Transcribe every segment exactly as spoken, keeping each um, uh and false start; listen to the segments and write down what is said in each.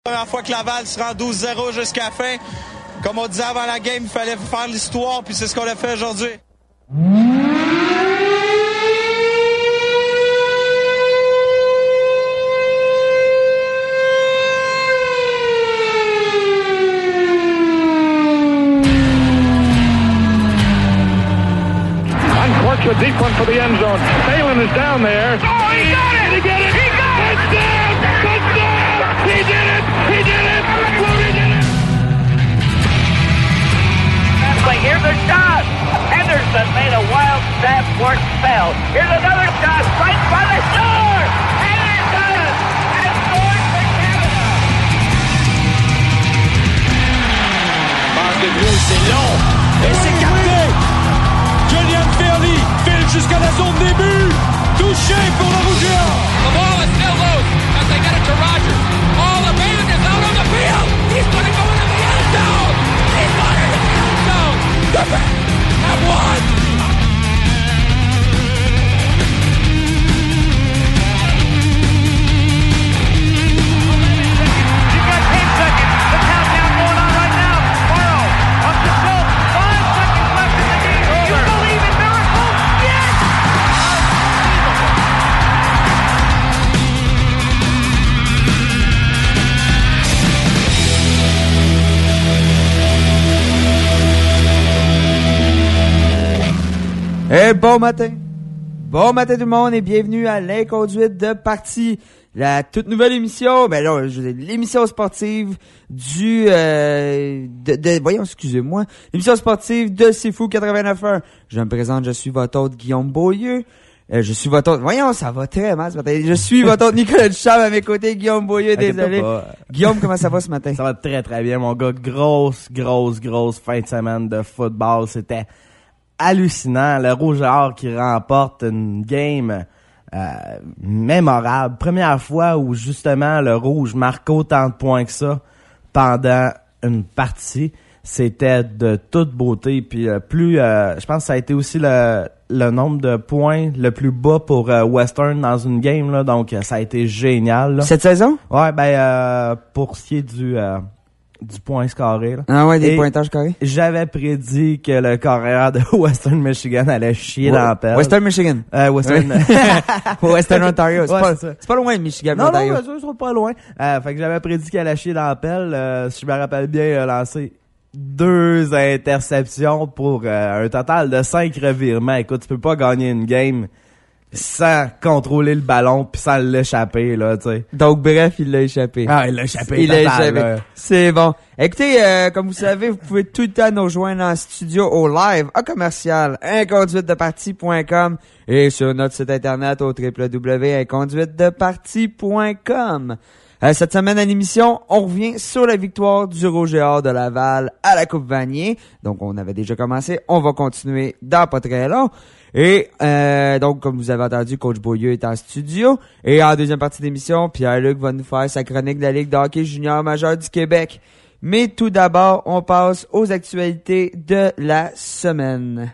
Première fois que Laval se rend douze zéro jusqu'à la fin. Comme on disait avant la game, il fallait faire l'histoire, puis c'est ce qu'on a fait aujourd'hui. A deep one for the end zone. Phelan is down there. Oh, he got it! He got it! He got it! Touchdown! Touchdown! He did it! He did it! He did it! Here's a shot. Henderson made a wild stab for it, fell. Here's another shot right by the shore. And he does. And scored for Canada. Passe de Bruce, c'est long. Et c'est capté. Julian Fairley file jusqu'à la zone début. Touché pour le Rouge et Or. The ball is still loose as they get it to Rogers. All the man is out on the field. He's going to go into the end zone. He's going into the end zone. The Bears have won. You got ten seconds. The countdown going on right now. Morrow up to Schultz. Five seconds left in the game. You believe in miracles? Yes! Et bon matin, bon matin tout le monde et bienvenue à l'inconduite de partie, la toute nouvelle émission, ben là, je veux dire, l'émission sportive du, euh, de, de, voyons, excusez-moi, l'émission sportive de C'est Fou quatre-vingt-neuf point un. Je me présente, je suis votre hôte Guillaume Beaulieu, euh, je suis votre hôte, voyons, ça va très mal ce matin, je suis votre hôte Nicolas Duchamp à mes côtés, Guillaume Beaulieu, désolé. Guillaume, comment ça va ce matin? Ça va très très bien, mon gars, grosse, grosse, grosse fin de semaine de football, c'était hallucinant, le Rouge et Or qui remporte une game euh, mémorable. Première fois où justement le Rouge marque autant de points que ça pendant une partie. C'était de toute beauté. Puis euh, plus, euh, je pense que ça a été aussi le, le nombre de points le plus bas pour euh, Western dans une game là. Donc ça a été génial. Là. Cette saison? Ouais, ben euh, pour ce qui est du euh, du point scoré. Là. Ah ouais, des Et pointages carrés. J'avais prédit que le carrière de Western Michigan allait chier ouais. dans la pelle. Western Michigan. Euh, Western... Western Ontario. C'est, ouais, pas, c'est, c'est pas loin de Michigan, non, Ontario. Non, non, c'est pas loin. Euh, fait que j'avais prédit qu'elle allait chier dans la pelle. Euh, si je me rappelle bien, il a lancé deux interceptions pour euh, un total de cinq revirements. Écoute, tu peux pas gagner une game sans contrôler le ballon pis sans l'échapper, là, tu sais. Donc, bref, il l'a échappé. Ah, il l'a échappé. Il total, l'a échappé. Là. C'est bon. Écoutez, euh, comme vous savez, vous pouvez tout le temps nous rejoindre en studio au live, à commercial, inconduite de partie point com et sur notre site internet au w w w point inconduite de partie point com. Euh, cette semaine à l'émission, on revient sur la victoire du Rouge et Or de Laval à la Coupe Vanier. Donc, on avait déjà commencé. On va continuer dans pas très long. Et euh, donc, comme vous avez entendu, Coach Beaulieu est en studio. Et en deuxième partie d'émission, Pierre-Luc va nous faire sa chronique de la Ligue de hockey junior majeur du Québec. Mais tout d'abord, on passe aux actualités de la semaine.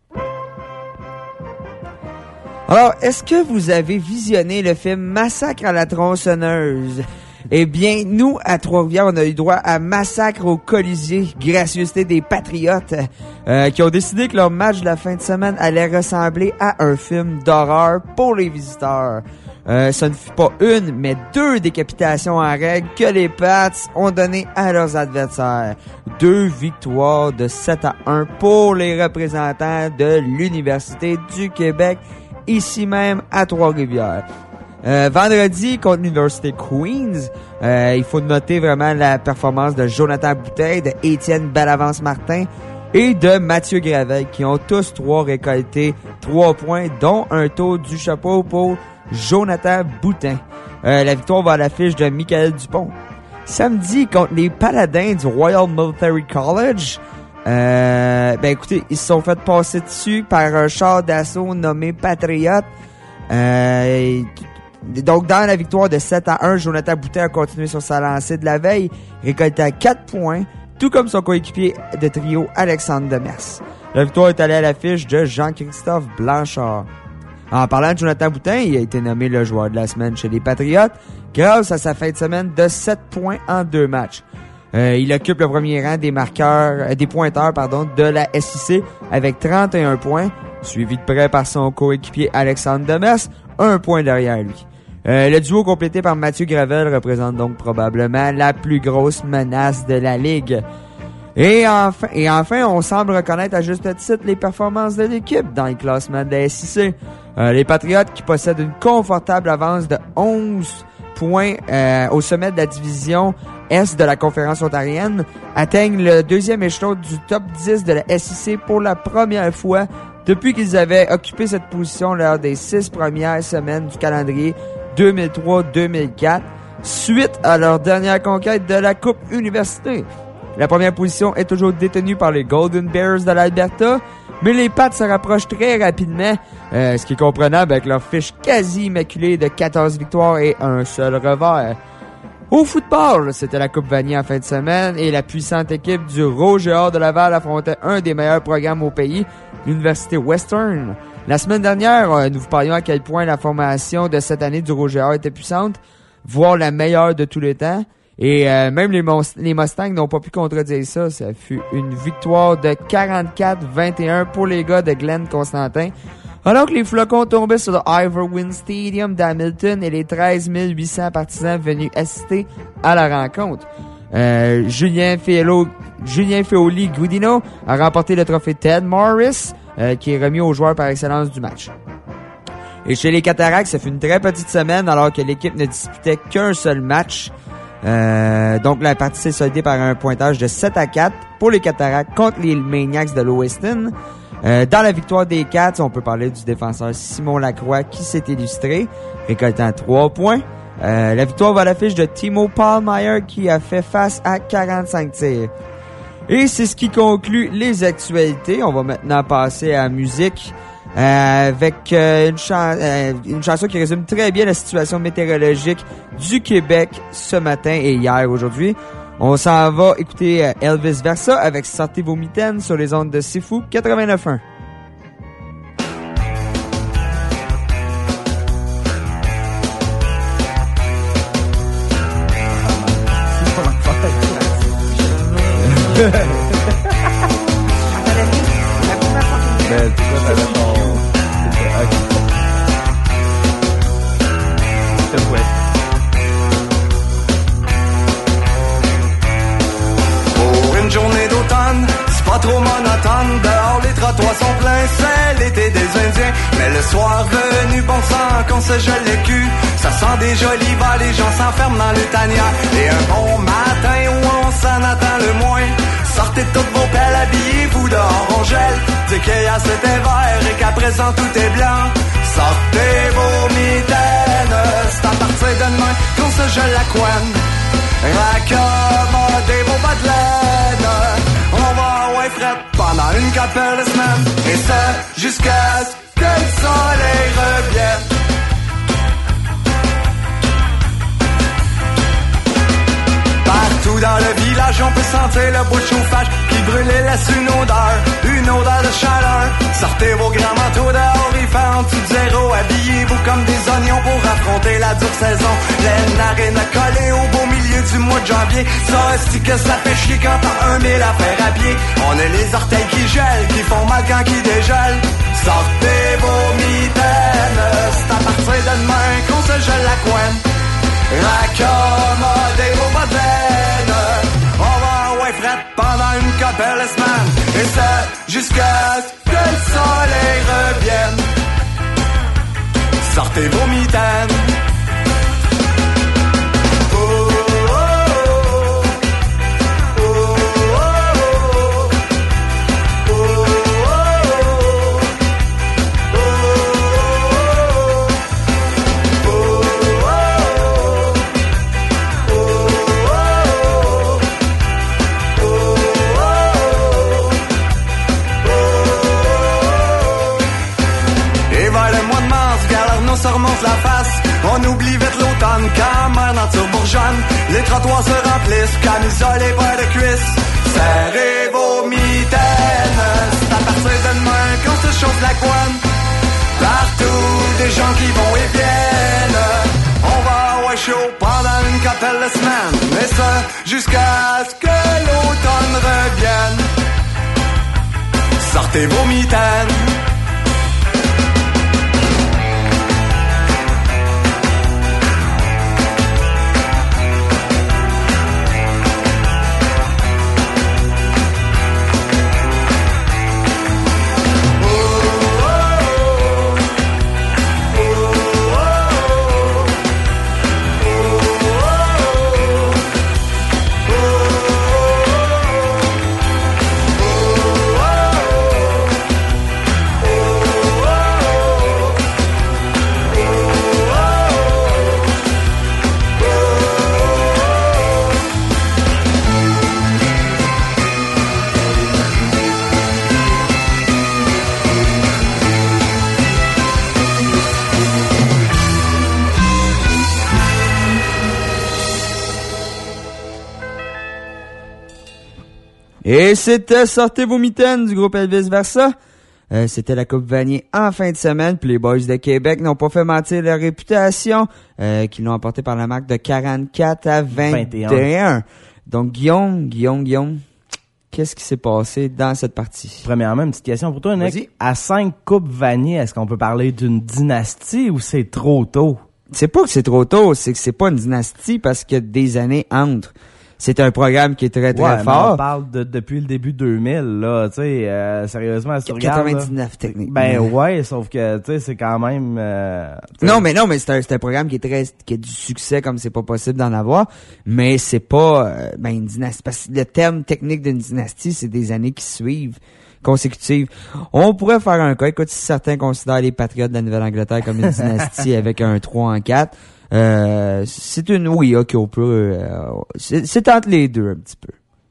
Alors, est-ce que vous avez visionné le film Massacre à la tronçonneuse? Eh bien, nous, à Trois-Rivières, on a eu droit à Massacre au Colisée, gracieuseté des Patriotes, euh, qui ont décidé que leur match de la fin de semaine allait ressembler à un film d'horreur pour les visiteurs. Euh, ce ne fut pas une, mais deux décapitations en règle que les Pats ont donné à leurs adversaires. Deux victoires de sept à un pour les représentants de l'Université du Québec, ici même à Trois-Rivières. Euh, vendredi, contre l'Université Queens, euh, il faut noter vraiment la performance de Jonathan Bouteille, de Étienne Bellavance-Martin et de Mathieu Gravel, qui ont tous trois récolté trois points, dont un tour du chapeau pour Jonathan Boutin. Euh, la victoire va à l'affiche de Michael Dupont. Samedi, contre les Paladins du Royal Military College, euh, ben écoutez, ils se sont fait passer dessus par un char d'assaut nommé Patriot. Euh, Donc, dans la victoire de sept à un, Jonathan Boutin a continué sur sa lancée de la veille, récolté à quatre points, tout comme son coéquipier de trio Alexandre Demers. La victoire est allée à l'affiche de Jean-Christophe Blanchard. En parlant de Jonathan Boutin, il a été nommé le joueur de la semaine chez les Patriotes, grâce à sa fin de semaine de sept points en deux matchs. Euh, il occupe le premier rang des marqueurs, euh, des pointeurs, pardon, de la S I C avec trente et un points, suivi de près par son coéquipier Alexandre Demers, un point derrière lui. Euh, le duo complété par Mathieu Gravel représente donc probablement la plus grosse menace de la Ligue. Et enfin, et enfin, on semble reconnaître à juste titre les performances de l'équipe dans les classements de la S I C. Euh, les Patriotes, qui possèdent une confortable avance de onze points euh, au sommet de la division Est de la conférence ontarienne, atteignent le deuxième échelon du top dix de la S I C pour la première fois depuis qu'ils avaient occupé cette position lors des six premières semaines du calendrier deux mille trois deux mille quatre, suite à leur dernière conquête de la Coupe Université. La première position est toujours détenue par les Golden Bears de l'Alberta, mais les Pats se rapprochent très rapidement, euh, ce qui est comprenable avec leur fiche quasi immaculée de quatorze victoires et un seul revers. Au football, c'était la Coupe Vanier en fin de semaine et la puissante équipe du Rouge et Or de Laval affrontait un des meilleurs programmes au pays, l'Université Western. La semaine dernière, euh, nous vous parlions à quel point la formation de cette année du Rouge et Or était puissante, voire la meilleure de tous les temps. Et euh, même les, Mons- les Mustangs n'ont pas pu contredire ça. Ça fut une victoire de quarante-quatre vingt et un pour les gars de Glenn Constantin. Alors que les Flocons tombaient sur le Ivor-Wynne Stadium d'Hamilton et les treize mille huit cents partisans venus assister à la rencontre. Euh, Julien Félo, Julien Féoli Gudino a remporté le trophée Ted Morris, euh, qui est remis aux joueurs par excellence du match. Et chez les Cataractes, ça fut une très petite semaine alors que l'équipe ne disputait qu'un seul match. Euh, donc la partie s'est soldée par un pointage de sept à quatre pour les Cataractes contre les Maniacs de Lewiston. Euh, dans la victoire des Cats, on peut parler du défenseur Simon Lacroix qui s'est illustré, récoltant trois points. Euh, la victoire va à l'affiche de Timo Pallmeyer qui a fait face à quarante-cinq tirs. Et c'est ce qui conclut les actualités. On va maintenant passer à la musique. Euh, avec euh, une, chan- euh, une chanson qui résume très bien la situation météorologique du Québec ce matin et hier aujourd'hui. On s'en va écouter euh, Elvis Versa avec Sortez vos mitaines sur les ondes de Sifu quatre-vingt-neuf point un. Pour une journée d'automne, c'est pas trop monotone. Dehors les trottoirs sont pleins, c'est l'été des Indiens. Mais le soir venu, bon sang, qu'on se gèle le cul. Ça sent déjà l'hiver, les gens s'enferment dans le tanière. Et un bon matin où on s'en attend le moins, sortez toutes vos pelles, habillez-vous dehors, on gèle. Dès qu'hier c'était vert et qu'à présent tout est blanc. Sortez vos mitaines, c'est à partir de demain qu'on se gèle la couenne. Raccommodez vos bas de laine, on va ouais fret pendant une couple de semaines. Et ça, jusqu'à ce que le soleil revienne. Partout dans le village, on peut sentir le bout de chauffage qui brûle et laisse une odeur, une odeur de chaleur. Sortez vos grands manteaux dehors, il fait en dessous de zéro. Habillez-vous comme des oignons pour affronter la dure saison. Les narines collées au beau milieu du mois de janvier. Ça, est-ce que ça fait chier quand t'as un mille à faire à pied. On a les orteils qui gèlent, qui font mal quand qui dégèlent. Sortez vos mitaines, c'est à partir de demain qu'on se gèle la couenne. Raccommodez vos bas de laine, on va ouais fret pendant une couple de semaines. Et ça, jusqu'à ce que le soleil revienne. Sortez vos mitaines. Se remonte la face, on oublie vite l'automne quand ma nature bourgeonne. Les trottoirs se remplissent, camisole et paires de cuisses. Serrez vos mitaines, c'est à partir de demain qu'on se chauffe la couenne. Partout des gens qui vont et viennent, on va ouais faire chaud pendant une couple de semaines. Et ça, jusqu'à ce que l'automne revienne. Sortez vos mitaines. Et c'était Sortez vos mitaines du groupe Elvis Versa. Euh, c'était la Coupe Vanier en fin de semaine. Puis les Boys de Québec n'ont pas fait mentir leur réputation, euh, qu'ils l'ont emporté par la marque de quarante-quatre à vingt et un. vingt et un. Donc Guillaume, Guillaume, Guillaume, qu'est-ce qui s'est passé dans cette partie? Premièrement, une petite question pour toi, Nick. Vas-y. À cinq Coupes Vanier, est-ce qu'on peut parler d'une dynastie ou c'est trop tôt? C'est pas que c'est trop tôt, c'est que c'est pas une dynastie parce qu'il y a des années entre. C'est un programme qui est très, très ouais, fort. On parle de depuis le début deux mille, là, tu sais, euh, sérieusement, si tu regardes... quatre-vingt-dix-neuf, techniquement. Ben ouais, sauf que, tu sais, c'est quand même... Euh, non, mais non, mais c'est un, c'est un programme qui est très, qui a du succès comme c'est pas possible d'en avoir, mais c'est pas, euh, ben, une dynastie, parce que le terme technique d'une dynastie, c'est des années qui suivent, consécutives. On pourrait faire un cas, écoute, si certains considèrent les Patriotes de la Nouvelle-Angleterre comme une dynastie avec un trois en quatre, Euh, c'est une, oui, ok, on peut, euh, c'est, c'est entre les deux un petit peu.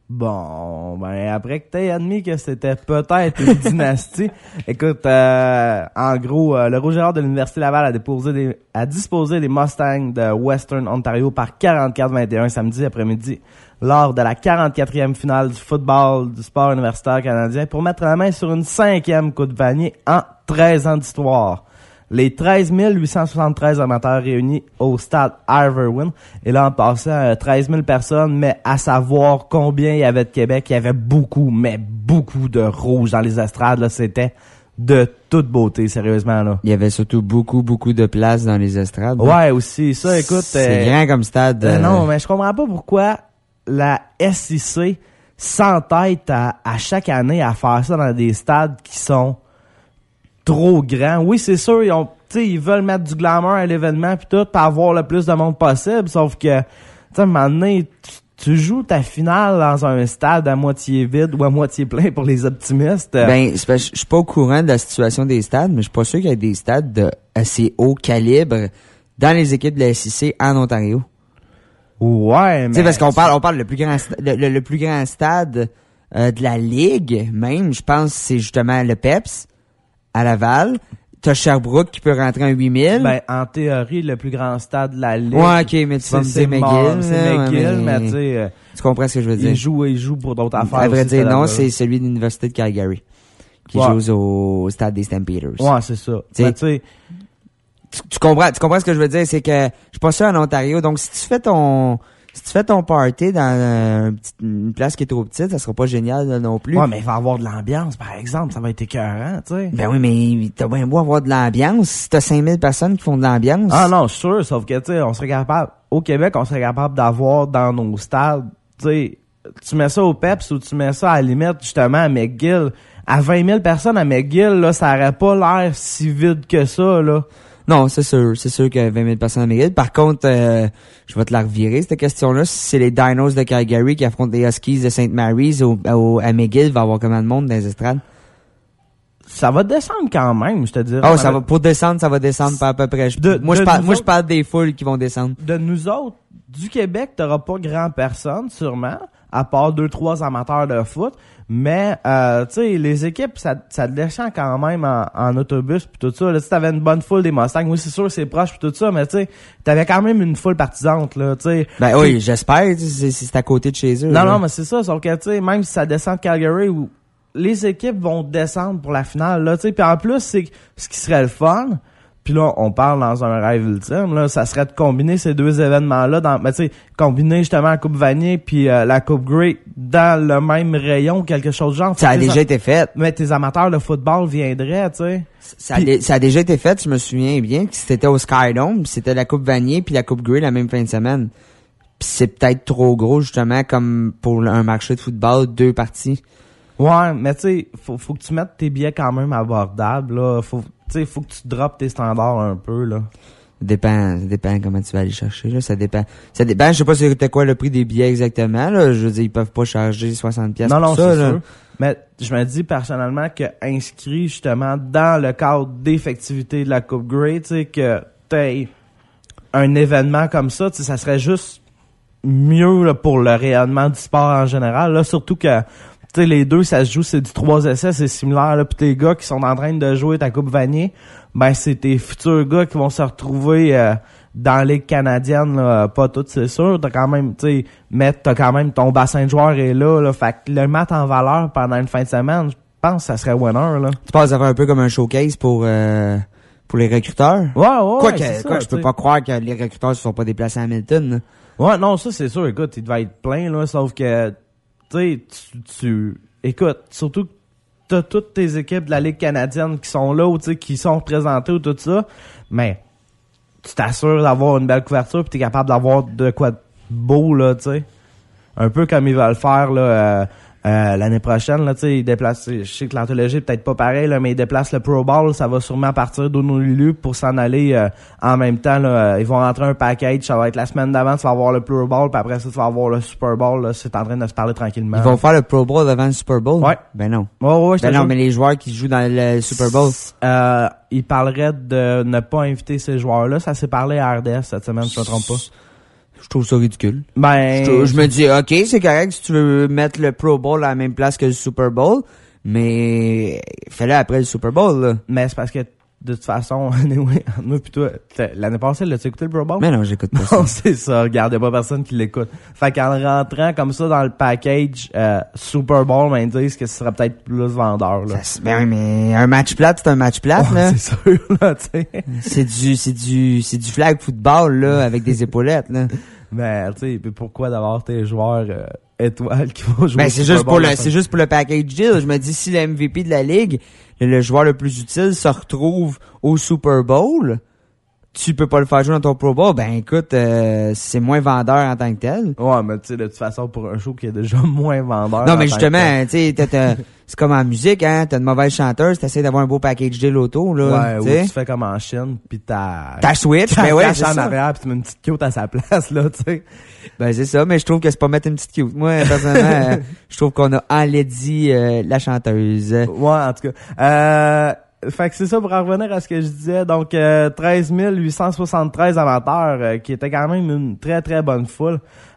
Bon, ben après que t'aies admis que c'était peut-être une dynastie, écoute, euh, en gros, euh, le Rouge et Or de l'Université Laval a déposé des, a disposé des Mustangs de Western Ontario par quarante-quatre vingt et un samedi après-midi lors de la quarante-quatrième finale du football du sport universitaire canadien pour mettre la main sur une cinquième Coupe Vanier en treize ans d'histoire. Les treize mille huit cent soixante-treize amateurs réunis au stade Ivor-Wynne. Et là, on passait à treize mille personnes, mais à savoir combien il y avait de Québec, il y avait beaucoup, mais beaucoup de rouge dans les estrades. Là, c'était de toute beauté, sérieusement. Là. Il y avait surtout beaucoup, beaucoup de place dans les estrades. Ouais, aussi. Ça, écoute... C'est euh, grand comme stade. Euh, euh... Non, mais je comprends pas pourquoi la S I C s'entête à, à chaque année à faire ça dans des stades qui sont... trop grand. Oui, c'est sûr, ils ont, tu sais, ils veulent mettre du glamour à l'événement pis tout, pour avoir le plus de monde possible, sauf que, tu sais, à un moment donné, tu, tu joues ta finale dans un stade à moitié vide ou à moitié plein pour les optimistes. Ben, c'est parce que je suis pas au courant de la situation des stades, mais je suis pas sûr qu'il y ait des stades de assez haut calibre dans les équipes de la S I C en Ontario. Ouais, mais... Tu sais, parce qu'on parle, on parle le plus grand, sta- le, le, le plus grand stade euh, de la Ligue, même, je pense, c'est justement le Peps. À Laval, t'as Sherbrooke qui peut rentrer en huit mille. Ben, en théorie, le plus grand stade de la Ligue. Ouais, ok, mais tu vas me dire McGill. C'est là, McGill, mais, mais tu sais... Euh, tu comprends ce que je veux dire? Il joue, il joue pour d'autres affaires. À vrai aussi, dire, non, là-bas. c'est celui de l'Université de Calgary. Qui ouais. joue au, au stade des Stampeders. Ouais, c'est ça. T'sais, ben, tu sais... Tu, tu comprends, tu comprends ce que je veux dire? C'est que, je suis pas sûr en Ontario, donc si tu fais ton... Si tu fais ton party dans euh, un petit- une place qui est trop petite, ça sera pas génial là, non plus. Ouais, mais il va y avoir de l'ambiance, par exemple. Ça va être écœurant, tu sais. Ben oui, mais t'as bien beau avoir de l'ambiance. Si t'as cinq mille personnes qui font de l'ambiance. Ah non, sûr, sauf que, tu sais, on serait capable... Au Québec, on serait capable d'avoir dans nos stades, tu sais, tu mets ça au Peps ou tu mets ça à la limite, justement, à McGill. À vingt mille personnes à McGill, là, ça aurait pas l'air si vide que ça, là. Non, c'est sûr. C'est sûr que vingt mille personnes à McGill. Par contre, euh, je vais te la revirer, cette question-là. Si c'est les Dinos de Calgary qui affrontent les Huskies de Saint Mary's au, au, à McGill, il va y avoir combien de monde dans les estrades? Ça va descendre quand même, je te dirais. Oh, ça va, pour descendre, ça va descendre par à peu près. Je, De- moi, de je parle, nous moi, je autres- parle des foules qui vont descendre. De nous autres, du Québec, t'auras pas grand personne, sûrement, à part deux, trois amateurs de foot. Mais, euh, tu sais, les équipes, ça, ça te descend quand même en, en autobus pis tout ça. Là, tu t'avais une bonne foule des Mustangs. Oui, c'est sûr, c'est proche pis tout ça, mais tu sais, t'avais quand même une foule partisante, là, tu sais. Ben oui, j'espère, tu sais, c'est, c'est à côté de chez eux. Non, là. non, mais c'est ça, sauf que, tu sais, même si ça descend de Calgary, où les équipes vont descendre pour la finale, là, tu sais. Puis en plus, c'est ce qui serait le fun, Puis là, on parle dans un rêve ultime, là, ça serait de combiner ces deux événements-là, dans, ben, tu sais, combiner justement la Coupe Vanier puis euh, la Coupe Grey dans le même rayon, quelque chose de genre. Ça a déjà a... été fait. Mais tes amateurs de football viendraient, tu sais. Ça, pis... a, ça a déjà été fait, je me souviens bien, que c'était au Skydome, c'était la Coupe Vanier puis la Coupe Grey la même fin de semaine. Puis c'est peut-être trop gros, justement, comme pour un marché de football, deux parties. Ouais, mais tu sais, faut, faut que tu mettes tes billets quand même abordables, là. Faut... Tu sais, faut que tu droppes tes standards un peu, là. Ça dépend, ça dépend comment tu vas aller chercher, là. Ça dépend. Ça dépend, je sais pas c'était quoi le prix des billets exactement, là. Je veux dire, ils peuvent pas charger soixante piastres non, pour non, ça, c'est là. Sûr. Mais je me dis personnellement que inscrit justement dans le cadre d'effectivité de la Coupe Grey, tu sais, que t'aies un événement comme ça, tu sais, ça serait juste mieux, là, pour le rayonnement du sport en général, là. Surtout que, tu sais, les deux, ça se joue, c'est du trois essais, c'est similaire, là. Pis tes gars qui sont en train de jouer ta Coupe Vanier, ben, c'est tes futurs gars qui vont se retrouver euh, dans la Ligue canadienne, là. Pas toutes, c'est sûr. T'as quand même, tu sais, mais t'as quand même ton bassin de joueurs est là, là. Fait que le mettre en valeur pendant une fin de semaine, je pense que ça serait winner, là. Tu penses à faire un peu comme un showcase pour euh, pour les recruteurs? Ouais, ouais, Quoi ouais, que, quoi, je peux pas croire que les recruteurs se sont pas déplacés à Hamilton, là. Ouais, non, ça, c'est sûr. Écoute, il devait être plein, là. Sauf que, tu sais, tu, tu écoute, surtout que t'as toutes tes équipes de la Ligue canadienne qui sont là, ou tu sais, qui sont représentées ou tout ça, mais tu t'assures d'avoir une belle couverture pis t'es capable d'avoir de quoi de beau, là, tu sais. Un peu comme ils veulent faire, là, euh, euh, l'année prochaine, là, tu sais, ils déplacent, je sais que l'anthologie est peut-être pas pareil, là, mais ils déplacent le Pro Bowl, ça va sûrement partir d'Honolulu pour s'en aller euh, en même temps, là, euh, ils vont rentrer un package, ça va être la semaine d'avant, tu vas avoir le Pro Bowl, puis après ça, tu vas avoir le Super Bowl, là, c'est en train de se parler tranquillement. Ils vont faire le Pro Bowl avant le Super Bowl? Ouais. Ben non. Ouais, ouais, je ben non, jure. mais les joueurs qui jouent dans le Super Bowl. Euh, ils parleraient de ne pas inviter ces joueurs-là, ça s'est parlé à R D S cette semaine, si je me trompe pas. Je trouve ça ridicule. Ben, je, je me dis, ok, c'est correct si tu veux mettre le Pro Bowl à la même place que le Super Bowl, mais fais-le après le Super Bowl, là. Mais c'est parce que, de toute façon, anyway, nous pis toi, l'année passée, l'as-tu écouté le Pro Bowl? Mais non, j'écoute pas ça. Non, c'est ça, regarde, y'a pas personne qui l'écoute. Fait qu'en rentrant comme ça dans le package euh, Super Bowl, ben, ils disent que ce serait peut-être plus vendeur, là. Ça, ben oui, mais un match plate, c'est un match plate, ouais, là. C'est sûr, là, tu sais. C'est du, c'est du, c'est du flag football, là, avec des épaulettes, là. Ben, tu sais, pourquoi d'avoir tes joueurs euh, étoiles qui vont jouer ben, au c'est Super juste Bowl, pour le, c'est juste pour le package deal. Je me dis, si le M V P de la ligue, le, le joueur le plus utile se retrouve au Super Bowl, tu peux pas le faire jouer dans ton Pro Bowl, ben écoute, euh, c'est moins vendeur en tant que tel. Ouais, mais tu sais, de toute façon, pour un show qui est déjà moins vendeur. Non, mais justement, tu sais, c'est comme en musique, hein, t'as une mauvaise chanteuse, t'essaies d'avoir un beau package deal auto, là. Ouais, ou tu fais comme en Chine, pis t'as... T'as switch, mais ouais, c'est en ça. arrière, pis tu mets une petite cute à sa place, là, tu sais. Ben, c'est ça, mais je trouve que c'est pas mettre une petite cute. Moi, personnellement, euh, je trouve qu'on a enlaidi euh, la chanteuse. Ouais, en tout cas. Euh... Fait que c'est ça pour en revenir à ce que je disais. Donc, euh, treize mille huit cent soixante-treize amateurs, euh, qui était quand même une très, très bonne foule.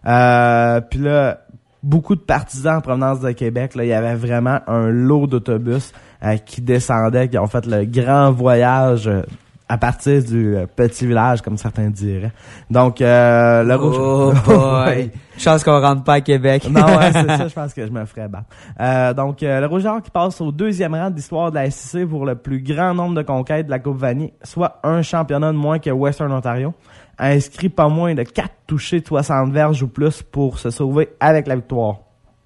Euh, puis là, beaucoup de partisans en provenance de Québec. Là, il y avait vraiment un lot d'autobus euh, qui descendaient, qui ont fait le grand voyage euh, à partir du euh, petit village, comme certains diraient. Donc, euh, le rouge... Oh boy! Chance qu'on rentre pas à Québec. Non, ouais, c'est ça, je pense que je me ferais battre. Euh, donc, euh, le Rouge et Or qui passe au deuxième rang de l'histoire de la S I C pour le plus grand nombre de conquêtes de la Coupe Vanier, soit un championnat de moins que Western Ontario, a inscrit pas moins de quatre touchés de soixante verges ou plus pour se sauver avec la victoire.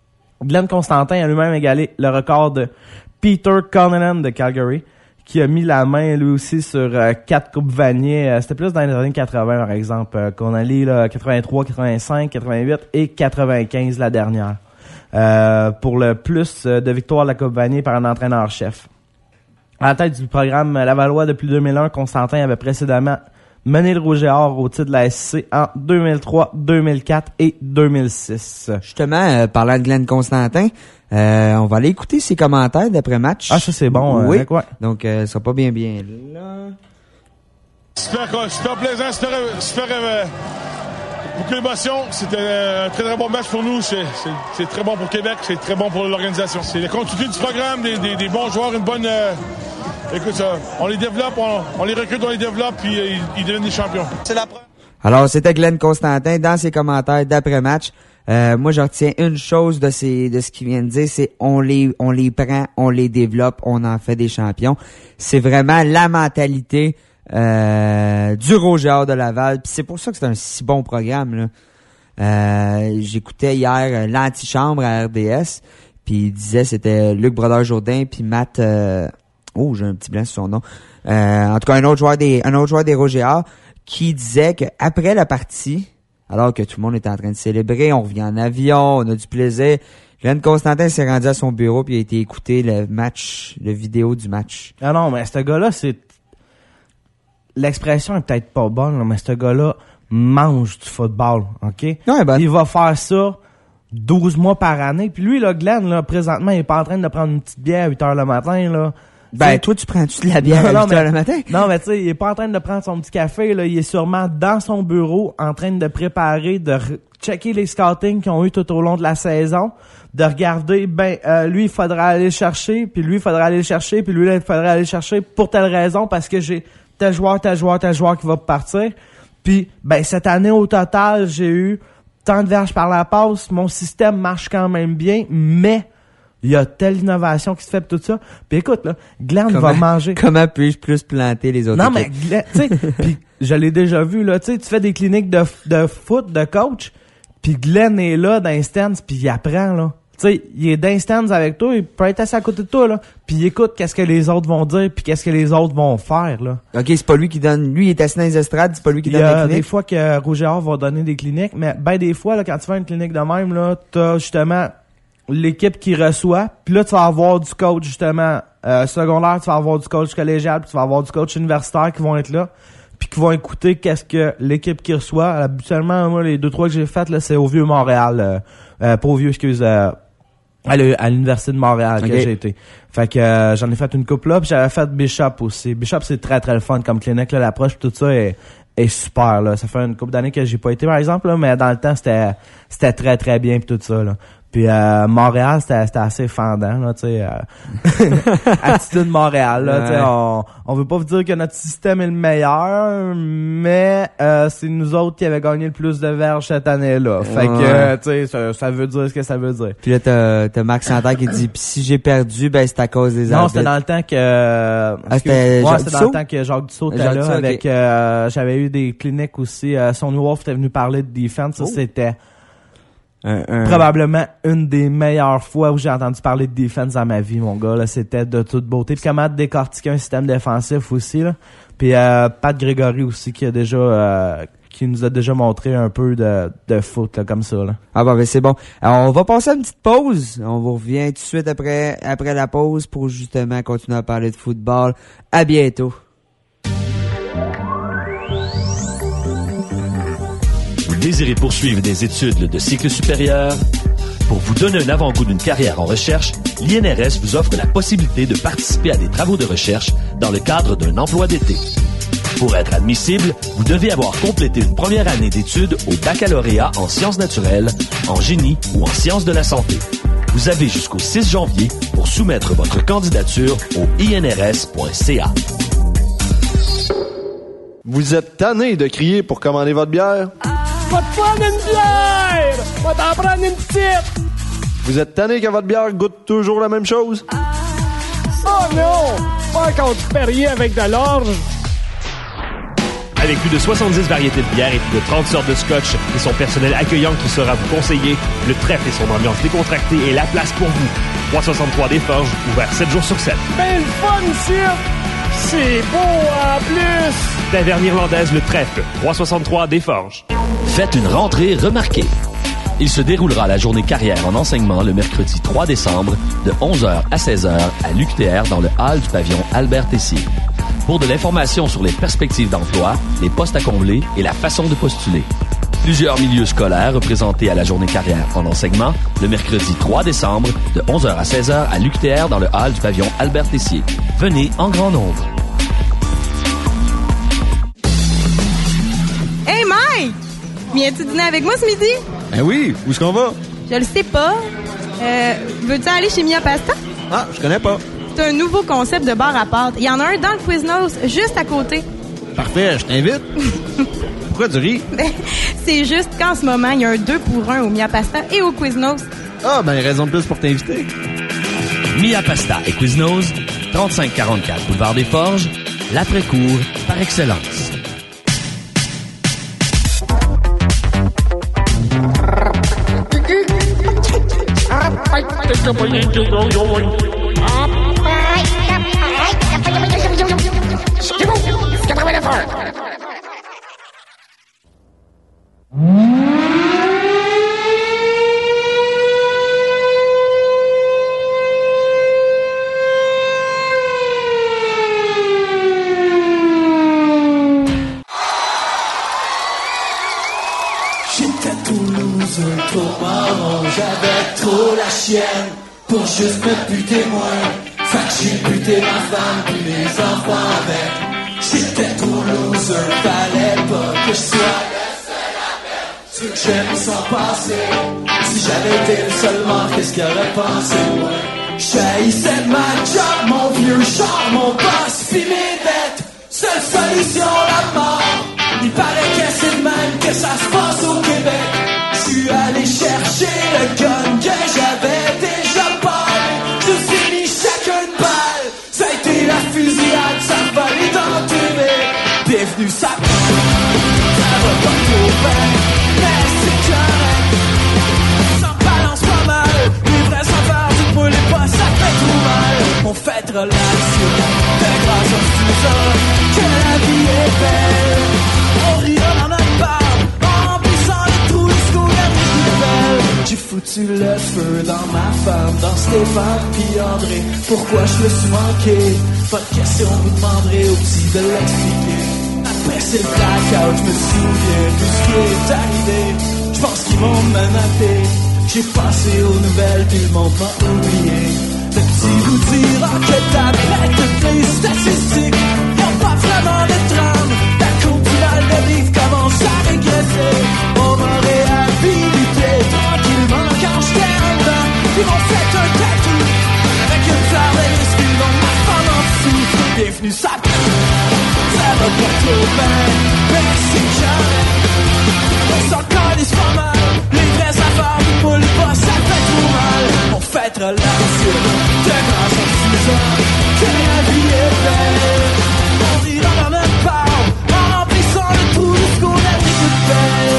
Glenn Constantin a lui-même égalé le record de Peter Cullinan de Calgary, qui a mis la main lui aussi sur euh, quatre coupes Vanier. Euh, c'était plus dans les années quatre-vingts, par exemple, euh, qu'on allait là, quatre-vingt-trois, quatre-vingt-cinq, quatre-vingt-huit et quatre-vingt-quinze la dernière. Euh, pour le plus euh, de victoires de la Coupe Vanier par un entraîneur-chef. À la tête du programme Lavallois depuis deux mille un, Constantin avait précédemment mené le Rouge et Or au titre de la S C en deux mille trois, deux mille quatre et deux mille six. Justement, euh, parlant de Glenn Constantin, euh, on va aller écouter ses commentaires d'après-match. Ah, ça c'est bon. Oui. Euh, quoi? Donc, euh, ça sera pas bien bien là. Super, super plaisant, super, super euh, beaucoup d'émotion. C'était un très très bon match pour nous. C'est, c'est, c'est très bon pour Québec, c'est très bon pour l'organisation. C'est la continuité du programme, des, des, des bons joueurs, une bonne... Euh, écoute, ça, on les développe, on, on les recrute, on les développe, puis euh, ils, ils deviennent des champions. C'est la première. Alors, c'était Glenn Constantin dans ses commentaires d'après-match. Euh, moi, je retiens une chose de ces, de ce qu'il vient de dire, c'est on les, on les prend, on les développe, on en fait des champions. C'est vraiment la mentalité euh, du Roger de Laval. Puis c'est pour ça que c'est un si bon programme, là. Euh, j'écoutais hier l'Antichambre à R D S, puis il disait c'était Luc Brodeur-Jourdain puis Matt euh, oh j'ai un petit blanc sur son nom euh, en tout cas un autre joueur des un autre joueur des Rogéa qui disait que après la partie, alors que tout le monde était en train de célébrer, on revient en avion, on a du plaisir, Glenn Constantin s'est rendu à son bureau puis il a été écouter le match, le vidéo du match. Ah non, mais ce gars-là, c'est l'expression est peut-être pas bonne, là, mais ce gars-là mange du football, OK? Ouais, ben. Il va faire ça douze mois par année. Puis lui, là, Glenn, là, présentement, il est pas en train de prendre une petite bière à huit heures le matin, là. Ben, t'sais, toi, tu prends-tu de la bière non, à non, huit heures mais, le matin? Non, mais tu sais, il est pas en train de prendre son petit café, là. Il est sûrement dans son bureau, en train de préparer, de re- checker les scoutings qu'ils ont eu tout au long de la saison, de regarder, ben, euh, lui, il faudra aller le chercher, puis lui, il faudra aller le chercher, puis lui, là, il faudra aller le chercher pour telle raison, parce que j'ai tel joueur, tel joueur, tel joueur qui va partir. Puis, ben, cette année, au total, j'ai eu tant de verges par la passe. Mon système marche quand même bien, mais il y a telle innovation qui se fait pis tout ça. Puis écoute, là, Glenn Comment, va manger. Comment puis-je plus planter les autres Non, équipes? mais Glenn, tu sais, puis je l'ai déjà vu, là, tu sais, tu fais des cliniques de, de foot, de coach, puis Glenn est là dans les stands, puis il apprend, là. Tu sais, il est dans les stands avec toi, il peut être assis à côté de toi, là, puis il écoute qu'est-ce que les autres vont dire, puis qu'est-ce que les autres vont faire, là. OK, c'est pas lui qui donne... Lui, il est assis dans les estrades, c'est pas lui qui Il donne y la a clinique? des fois que Roger Hart va donner des cliniques, mais ben des fois, là, quand tu fais une clinique de même, là, t'as justement l'équipe qui reçoit, puis là, tu vas avoir du coach, justement, euh, secondaire, tu vas avoir du coach collégial, puis tu vas avoir du coach universitaire qui vont être là, puis qui vont écouter qu'est-ce que l'équipe qui reçoit. Habituellement, moi, les deux, trois que j'ai faites, là, c'est au Vieux-Montréal, euh, euh, pas au Vieux, excuse, euh, à, le, à l'Université de Montréal okay. que j'ai été. Fait que euh, j'en ai fait une couple là, puis j'avais fait Bishop aussi. Bishop, c'est très, très le fun comme clinique, là, l'approche, pis tout ça est, est super, là. Ça fait une couple d'années que j'ai pas été, par exemple, là, mais dans le temps, c'était c'était très, très bien, pis tout ça, là. Puis euh, Montréal, c'était, c'était assez fendant, là, tu sais. Euh, attitude de Montréal, là, ouais. Tu sais, on, on veut pas vous dire que notre système est le meilleur, mais euh, c'est nous autres qui avaient gagné le plus de verges cette année-là. Fait ouais. que, tu sais, ça, ça veut dire ce que ça veut dire. Puis là, t'as, t'as Marc Santerre qui dit, pis si j'ai perdu, ben c'est à cause des non, arbitres. C'était dans le temps que... Euh, ah, c'était ouais, Jacques c'était Dussault? dans le temps que Jacques Dussault était Jacques là, Dussault, avec... okay. Euh, j'avais eu des cliniques aussi. Euh, Sonny Wolf était venu parler de defense, ça, oh. c'était... Un, un... probablement une des meilleures fois où j'ai entendu parler de defense dans ma vie, mon gars. Là, c'était de toute beauté. Puis comment décortiquer un système défensif aussi. Là. Puis euh, Pat Grégory aussi qui a déjà euh, qui nous a déjà montré un peu de, de foot là, comme ça. Là. Ah bah ben c'est bon. Alors, on va passer à une petite pause. On vous revient tout de suite après après la pause pour justement continuer à parler de football. À bientôt. Désirez poursuivre des études de cycle supérieur? Pour vous donner un avant-goût d'une carrière en recherche, l'I N R S vous offre la possibilité de participer à des travaux de recherche dans le cadre d'un emploi d'été. Pour être admissible, vous devez avoir complété une première année d'études au baccalauréat en sciences naturelles, en génie ou en sciences de la santé. Vous avez jusqu'au six janvier pour soumettre votre candidature au I N R S point C A. Vous êtes tanné de crier pour commander votre bière? Va te prendre une bière! Va t'en prendre une petite! Vous êtes tanné que votre bière goûte toujours la même chose? Oh non! Pas encore du Perrier avec de l'orge! Avec plus de soixante-dix variétés de bières et plus de trente sortes de scotch et son personnel accueillant qui saura vous conseiller, le trèfle et son ambiance décontractée est la place pour vous. trois cent soixante-trois des Forges, ouvert sept jours sur sept. Ben le fun ici! C'est beau en plus! Taverne irlandaise Le Trèfle, trois cent soixante-trois des Forges. Faites une rentrée remarquée. Il se déroulera la journée carrière en enseignement le mercredi trois décembre de onze heures à seize heures à l'U Q T R dans le hall du pavillon Albert Tessier. Pour de l'information sur les perspectives d'emploi, les postes à combler et la façon de postuler. Plusieurs milieux scolaires représentés à la journée carrière en enseignement le mercredi trois décembre de onze heures à seize heures à l'U Q T R dans le hall du pavillon Albert Tessier. Venez en grand nombre. Hey Mike! Viens-tu dîner avec moi ce midi? Ben oui, où est-ce qu'on va? Je le sais pas. Euh, veux-tu aller chez Mia Pasta? Ah, je connais pas. C'est un nouveau concept de bar à pâtes. Il y en a un dans le Quiznos, juste à côté. Parfait, je t'invite. Pourquoi tu ris? C'est juste qu'en ce moment, il y a un deux pour un au Mia Pasta et au Quiznos. Ah, ben raison de plus pour t'inviter. Mia Pasta et Quiznos, trente-cinq quarante-quatre Boulevard des Forges, l'après-cour par excellence. J'avais trop la chienne pour juste me buter moi. Fait que j'ai buté ma femme puis mes enfants avec. J'étais trop loser, fallait pas que je sois le seul à perdre. Tu veux que j'aime sans passer. Si j'avais été le seul mort, qu'est-ce qu'il aurait pensé moi? J'haïssais ma job, mon vieux char, mon boss pis mes dettes. Seule solution, la mort. Il paraît que c'est de même que ça se passe au Québec. J'suis allé chercher le gun que j'avais déjà pas. Je suis mis chacun de balle. Ça a été la fusillade, ça va les dans tes vies. Bienvenue, ça ça va pas trop bien, mais c'est correct. Ça balance pas mal. Les vrais affaires, dites-moi les pas, ça fait trop mal. On fait de relation, de grâce aux fuseaux, que la vie est belle. On rit, on en a parle, en remplissant les trous, les secondes. J'ai foutu le feu dans ma femme, dans Stéphane pis André. Pourquoi je me suis manqué? Pas de question, vous demanderez au petit de l'expliquer. Après c'est le blackout, je me souviens de ce qui est arrivé. Je pense qu'ils vont me noter. J'ai passé aux nouvelles, tout le monde m'a oublié. Le petit vous dira que d'après toutes les statistiques, y'a pas vraiment de trame. La courbe finale de livre commence à régresser. On m'a réhabilité tranquillement quand j'étais en dedans. Ils m'ont fait un tatou avec une fleur de l'esprit dans ma femme en dessous. Bienvenue, ça ça va pas trop bien, mais c'est correct. On s'en calisse pas mal. Les vraies affaires du poule pas, ça fait trop mal. On fait relation de grâce aux fuseaux, que la vie est belle. On dit dans notre part, en remplissant le trou de ce qu'on a récupéré.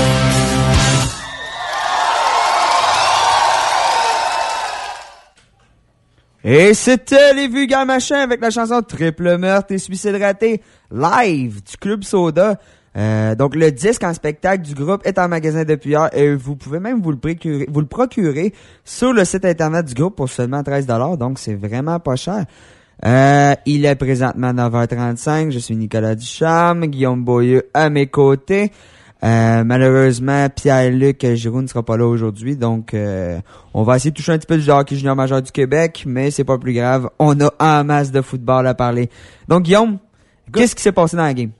Et c'était les vulgaires machins avec la chanson Triple meurtre et suicide raté live du Club Soda. Euh, donc le disque en spectacle du groupe est en magasin depuis hier et vous pouvez même vous le procurer, vous le procurer sur le site internet du groupe pour seulement treize dollars, donc c'est vraiment pas cher. Euh, il est présentement neuf heures trente-cinq, je suis Nicolas Ducharme, Guillaume Beaulieu à mes côtés. Euh, malheureusement, Pierre-Luc Giroux ne sera pas là aujourd'hui, donc euh, on va essayer de toucher un petit peu du hockey junior majeur du Québec, mais c'est pas plus grave, on a en masse de football à parler. Donc Guillaume, Écoute, qu'est-ce qui s'est passé dans la game?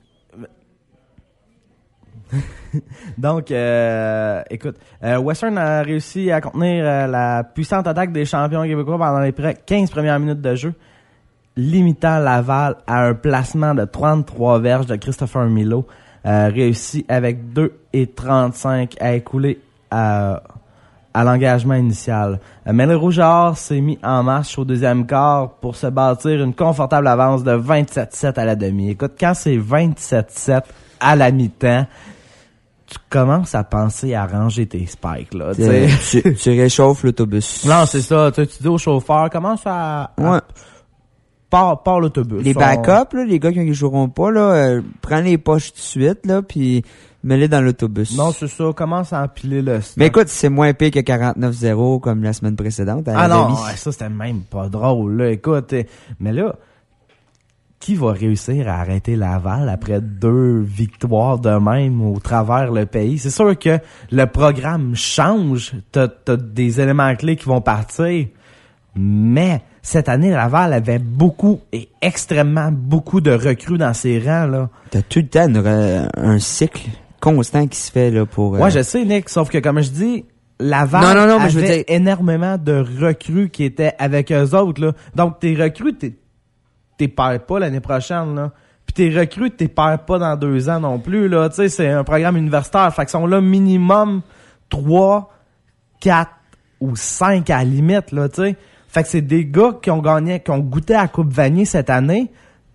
Donc, euh, écoute, euh, Western a réussi à contenir euh, la puissante attaque des champions québécois pendant les près quinze premières minutes de jeu, limitant Laval à un placement de trente-trois verges de Christopher Milo. Euh, réussi avec deux et trente-cinq à écouler à, à l'engagement initial. Euh, mais le Rouge et Or s'est mis en marche au deuxième quart pour se bâtir une confortable avance de vingt-sept sept à la demi. Écoute, quand c'est vingt-sept sept à la mi-temps, tu commences à penser à ranger tes spikes, là. Euh, tu, tu réchauffes l'autobus. Non, c'est ça. Tu, tu dis au chauffeur, commence à... à ouais. Par, par l'autobus. Les backups, là, les gars qui ne joueront pas, là, euh, prends les poches tout de suite, là, puis mets-les dans l'autobus. Non, c'est ça. Commence à empiler le stock. Mais écoute, c'est moins pire que quarante-neuf zéro comme la semaine précédente. À ah la non, demi. ouais, ça, c'était même pas drôle, là. Écoute, mais là, qui va réussir à arrêter Laval après deux victoires de même au travers le pays? C'est sûr que le programme change. T'as, t'as des éléments clés qui vont partir, mais cette année, Laval avait beaucoup et extrêmement beaucoup de recrues dans ses rangs, là. T'as tout le temps une, un cycle constant qui se fait, là, pour... Ouais, euh... je sais, Nick, sauf que, comme je dis, Laval non, non, non, avait mais je veux dire... énormément de recrues qui étaient avec eux autres, là. Donc, tes recrues, t'es, t'es perds pas l'année prochaine, là. Puis tes recrues, t'es perds pas dans deux ans non plus, là. Tu sais, c'est un programme universitaire. Fait qu'ils sont là minimum trois, quatre ou cinq à la limite, là, tu sais. Fait que c'est des gars qui ont gagné, qui ont goûté à la Coupe Vanier cette année.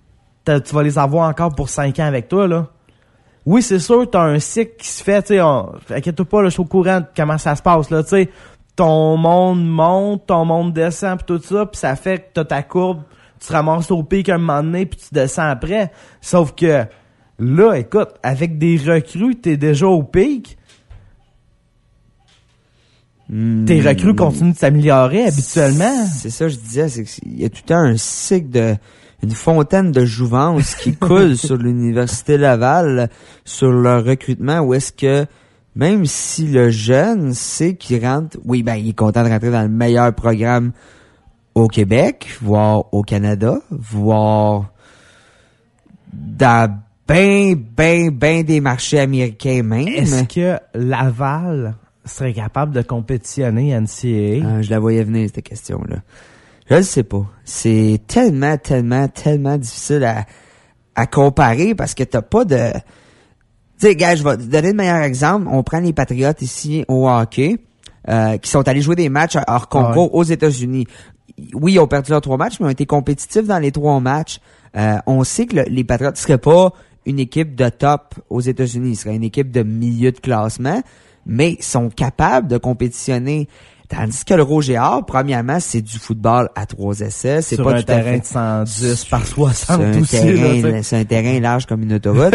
t'as, tu vas les avoir encore pour cinq ans avec toi, là. Oui, c'est sûr, t'as un cycle qui se fait, tu sais, inquiète-toi pas, là, je suis au courant de comment ça se passe, là, tu sais. Ton monde monte, ton monde descend, pis tout ça, pis ça fait que t'as ta courbe, tu te ramasses au pic un moment donné, pis tu descends après. Sauf que, là, écoute, avec des recrues, t'es déjà au pic. Mmh. Tes recrues continuent de s'améliorer habituellement. C'est ça que je disais, c'est qu'il y a tout le temps un cycle de... une fontaine de jouvence qui coule sur l'Université Laval, sur leur recrutement, où est-ce que, même si le jeune sait qu'il rentre, oui, ben, il est content de rentrer dans le meilleur programme au Québec, voire au Canada, voire dans ben, ben, ben des marchés américains même. Est-ce que Laval serait capable de compétitionner N C A A? Ah, je la voyais venir, cette question-là. Je le sais pas. C'est tellement, tellement, tellement difficile à, à comparer parce que t'as pas de... Tu sais, gars, je vais te donner le meilleur exemple. On prend les Patriotes ici au hockey, euh, qui sont allés jouer des matchs hors concours ah ouais. aux États-Unis. Oui, ils ont perdu leurs trois matchs, mais ils ont été compétitifs dans les trois matchs. Euh, on sait que le, les Patriotes seraient pas une équipe de top aux États-Unis. Ils seraient une équipe de milieu de classement, mais ils sont capables de compétitionner. Tandis que le Rouge et Or, premièrement, c'est du football à trois essais. C'est sur pas un tout à terrain fait... de cent dix par soixante c'est un aussi. Terrain, Là, c'est un terrain large comme une autoroute.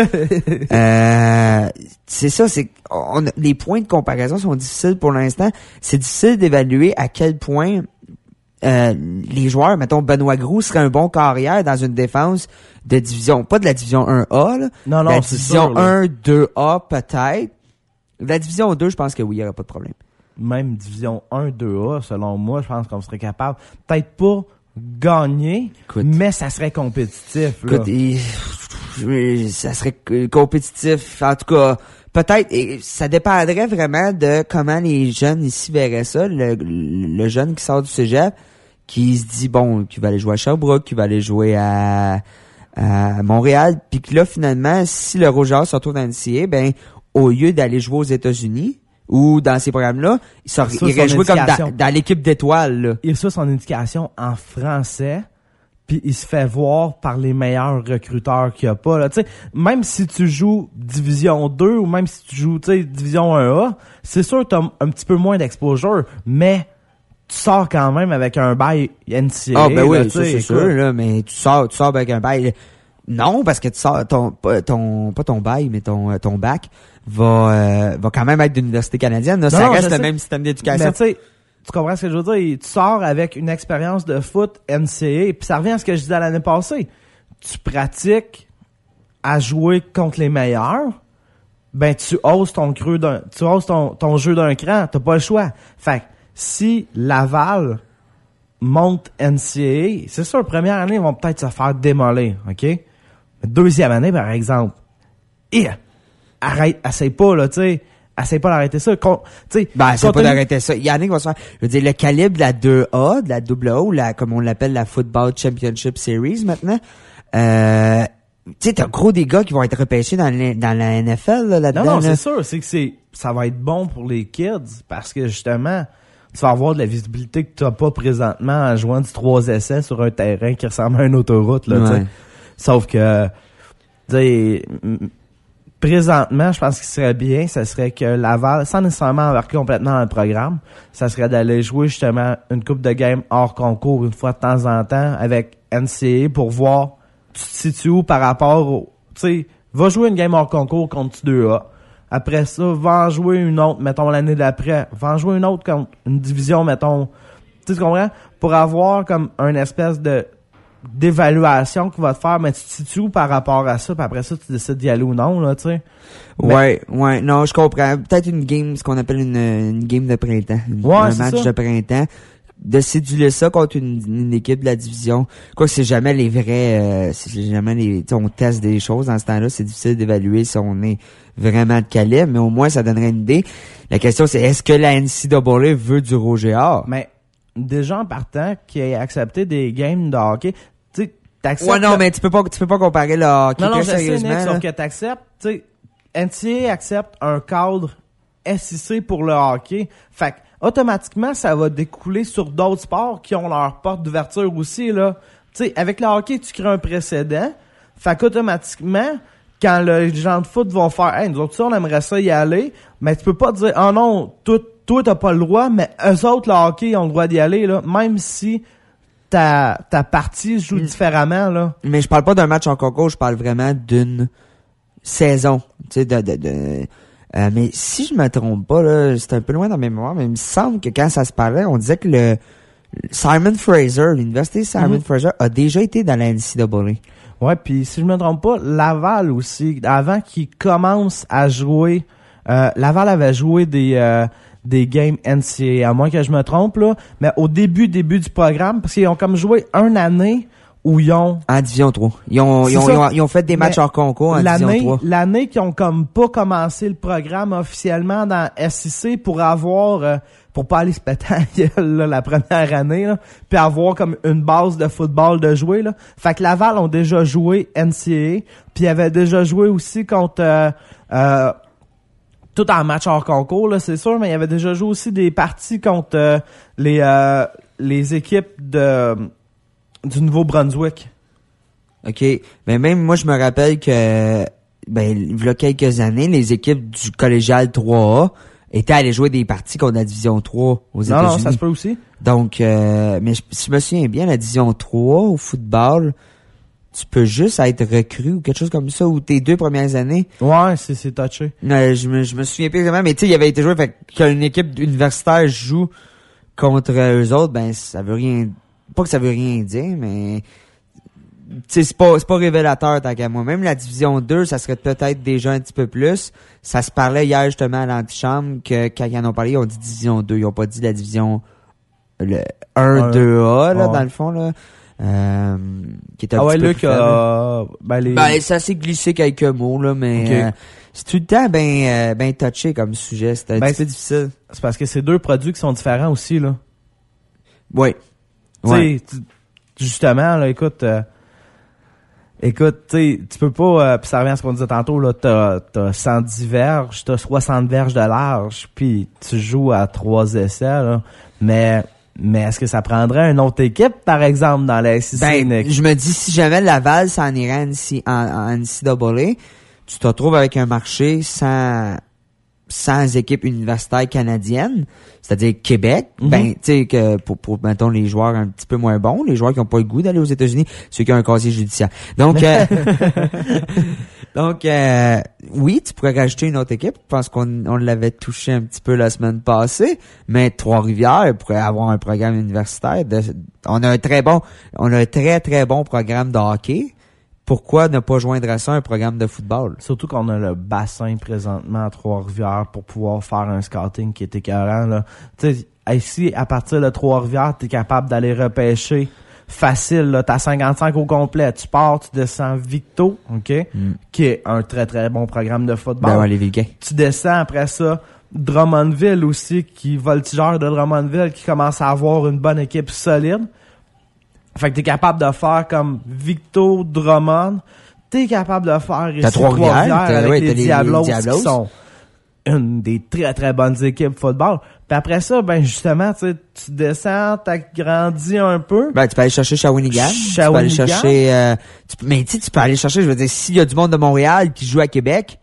euh, c'est ça, c'est on, les points de comparaison sont difficiles pour l'instant. C'est difficile d'évaluer à quel point euh, les joueurs, mettons Benoît Groux serait un bon carrière dans une défense de division, pas de la division un A, là, non, non, la c'est division sûr, un, deux A peut-être. La division deux, je pense que oui, il n'y aurait pas de problème. Même division un, deux A, selon moi, je pense qu'on serait capable, peut-être pas gagner, écoute, mais ça serait compétitif. Là. Écoute, et, ça serait compétitif, en tout cas, peut-être, et ça dépendrait vraiment de comment les jeunes ici verraient ça. Le, le jeune qui sort du cégep, qui se dit, bon, qui va aller jouer à Sherbrooke, qui va aller jouer à, à Montréal, puis que là, finalement, si le Rouge et Or se retrouve dans le N C A A, ben, au lieu d'aller jouer aux États-Unis, ou dans ces programmes-là, il, sort, il irait jouer comme dans, dans l'équipe d'étoiles. Là. Il reçoit son éducation en français, puis il se fait voir par les meilleurs recruteurs qu'il y a pas. Là. T'sais, même si tu joues Division deux ou même si tu joues Division un A, c'est sûr que tu as un petit peu moins d'exposure, mais tu sors quand même avec un bail N C A A. Ah ben oui, là, ça, c'est sûr, là, mais tu sors, tu sors avec un bail... Non, parce que tu sors ton, ton pas ton bail, mais ton, ton bac va, euh, va quand même être d'université canadienne. Là. Non, ça non, reste le sais. même système d'éducation. Mais tu sais, tu comprends ce que je veux dire? Tu sors avec une expérience de foot N C A A, puis ça revient à ce que je disais l'année passée. Tu pratiques à jouer contre les meilleurs, ben tu hausses ton creux d'un, tu hausses ton, ton jeu d'un cran, t'as pas le choix. Fait que si Laval monte N C A A, c'est sûr, première année, ils vont peut-être se faire démolir, OK? Deuxième année, par exemple, et arrête, essaye pas, là, tu sais, essaye pas d'arrêter ça. Tu sais, ben, essaye pas d'arrêter ça. Yannick va se faire, je veux dire, le calibre de la deux A, de la double A, ou la, comme on l'appelle, la Football Championship Series, maintenant, euh, tu sais, t'as gros des gars qui vont être repêchés dans, le, dans la N F L, là, là-dedans. Non, non, là. c'est sûr, c'est que c'est, ça va être bon pour les kids, parce que, justement, tu vas avoir de la visibilité que tu n'as pas présentement en jouant du trois essais sur un terrain qui ressemble à une autoroute, là, ouais. Tu sais. Sauf que, tu sais, présentement, je pense qu'il serait bien, ça serait que Laval, sans nécessairement embarquer complètement dans le programme, ça serait d'aller jouer justement une coupe de game hors concours une fois de temps en temps avec N C A A pour voir tu te situes où par rapport au, tu sais, va jouer une game hors concours contre deux A. Après ça, va en jouer une autre, mettons l'année d'après, va en jouer une autre contre une division, mettons, tu sais, tu comprends? Pour avoir comme une espèce de d'évaluation qui va te faire, mais tu te situes où par rapport à ça, puis après ça, tu décides d'y aller ou non, là, tu sais. Ouais, mais... ouais, non, je comprends. Peut-être une game, ce qu'on appelle une, une game de printemps. Ouais, un c'est match ça. de printemps. De céduler ça contre une, une équipe de la division. Quoi que c'est jamais les vrais, euh, c'est jamais les, tu sais, on teste des choses dans ce temps-là, c'est difficile d'évaluer si on est vraiment de calibre, mais au moins, ça donnerait une idée. La question, c'est est-ce que la N C A A veut du Rouge et Or? Mais, déjà en partant, qui ait accepté des games de hockey, tu sais, t'acceptes... Ouais, non, le... mais tu peux pas, tu peux pas comparer le hockey, non, non, très je sais, sérieusement. Nick, là. sauf que t'acceptes, tu sais, N C A A accepte un cadre S I C pour le hockey. Fait que, automatiquement, ça va découler sur d'autres sports qui ont leur porte d'ouverture aussi, là. Tu sais, avec le hockey, tu crées un précédent. Fait qu'automatiquement, quand les gens de foot vont faire, hey, nous autres, on aimerait ça y aller, mais tu peux pas dire, oh non, toi, toi t'as pas le droit, mais eux autres, le hockey, ils ont le droit d'y aller, là, même si ta, ta partie se joue mm. différemment, là. Mais je parle pas d'un match en concours, je parle vraiment d'une saison, tu sais, de, de, de, euh, mais si je me trompe pas, là, c'est un peu loin dans mes mémoires, mais il me semble que quand ça se parlait, on disait que le, Simon Fraser, l'université Simon mm-hmm. Fraser a déjà été dans la N C double A. Ouais, puis si je me trompe pas, Laval aussi, avant qu'ils commencent à jouer, euh, Laval avait joué des euh, des games N C A A, à moins que je me trompe là, mais au début début du programme, parce qu'ils ont comme joué une année où ils ont en division trois. Ils ont ils ont, ils ont ils ont fait des matchs hors concours en division trois. L'année qu'ils ont comme pas commencé le programme officiellement dans S I C pour avoir euh, pour pas aller se péter là, la première année, là, puis avoir comme une base de football de jouer. Là. Fait que Laval ont déjà joué N C A A, puis ils avaient déjà joué aussi contre euh, euh, tout en match hors concours, là, c'est sûr, mais ils avaient déjà joué aussi des parties contre euh, les euh, les équipes de du Nouveau-Brunswick. OK. Ben même moi je me rappelle que ben il y a quelques années, les équipes du collégial trois A étaient allés jouer des parties contre la division trois aux États-Unis. Non, non, ça se peut aussi. Donc, euh, mais je, si je me souviens bien, la division trois au football, tu peux juste être recru ou quelque chose comme ça, ou tes deux premières années. Ouais, c'est, c'est touché. Euh, je me, je me souviens plus exactement, mais tu sais, il avait été joué, fait qu'une équipe universitaire joue contre eux autres, ben, ça veut rien, pas que ça veut rien dire, mais, tu sais, c'est pas, c'est pas révélateur tant qu'à moi. Même la division deux, ça serait peut-être déjà un petit peu plus. Ça se parlait hier justement à l'antichambre que quand ils en ont parlé, ils ont dit division deux. Ils ont pas dit la division le un deux A, là, ouais. Dans le fond, là. Euh, qui est un ah petit ouais, peu là, plus euh, ben, les... ben, ça s'est glissé quelques mots, là, mais okay. euh, c'est tout le temps ben, euh, ben touché comme sujet. C'est un ben, petit peu difficile. C'est parce que c'est deux produits qui sont différents aussi, là. Oui. Ouais. Tu sais, justement, là, écoute... Euh, Écoute, tu sais, tu peux pas, euh, pis ça revient à ce qu'on disait tantôt, là, t'as, t'as cent dix verges, t'as soixante verges de large, puis tu joues à trois essais, là. Mais, mais est-ce que ça prendrait une autre équipe, par exemple, dans la S I C? Ben, je me dis, si jamais Laval s'en irait en, en, en N C A A, tu te retrouves avec un marché sans, sans équipe universitaire canadienne, c'est-à-dire Québec, mm-hmm. ben, tu sais, que pour, pour, mettons, les joueurs un petit peu moins bons, les joueurs qui ont pas le goût d'aller aux États-Unis, ceux qui ont un casier judiciaire. Donc, euh, donc, euh, oui, tu pourrais rajouter une autre équipe. Je pense qu'on on l'avait touché un petit peu la semaine passée, mais Trois-Rivières pourrait avoir un programme universitaire. De, on a un très bon, on a un très, très bon programme de hockey. Pourquoi ne pas joindre à ça un programme de football? Surtout qu'on a le bassin présentement à Trois-Rivières pour pouvoir faire un scouting qui est écœurant, là. Tu sais, ici, à partir de Trois-Rivières, t'es capable d'aller repêcher facile, là. T'as cinquante-cinq au complet. Tu pars, tu descends Victo, OK? Mm. Qui est un très, très bon programme de football. Ben ouais, les Vilquins. Tu descends après ça Drummondville aussi, qui voltigeur de Drummondville, qui commence à avoir une bonne équipe solide. Fait que t'es capable de faire comme Victo, Drummond. T'es capable de faire ici Trois-Rivières avec ouais, les, Diablos, les Diablos qui sont une des très très bonnes équipes football. Puis après ça, ben justement, tu tu descends, t'agrandis un peu. Ben tu peux aller chercher Shawinigan. Shawinigan. Tu peux aller chercher. Euh, tu peux, mais tu tu peux aller chercher. Je veux dire, s'il y a du monde de Montréal qui joue à Québec.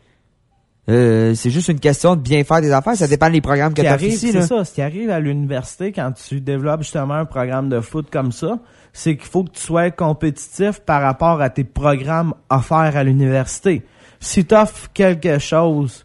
Euh, c'est juste une question de bien faire des affaires. Ça dépend des programmes que tu as ici. C'est ça. Ce qui arrive à l'université quand tu développes justement un programme de foot comme ça, c'est qu'il faut que tu sois compétitif par rapport à tes programmes offerts à l'université. Si tu offres quelque chose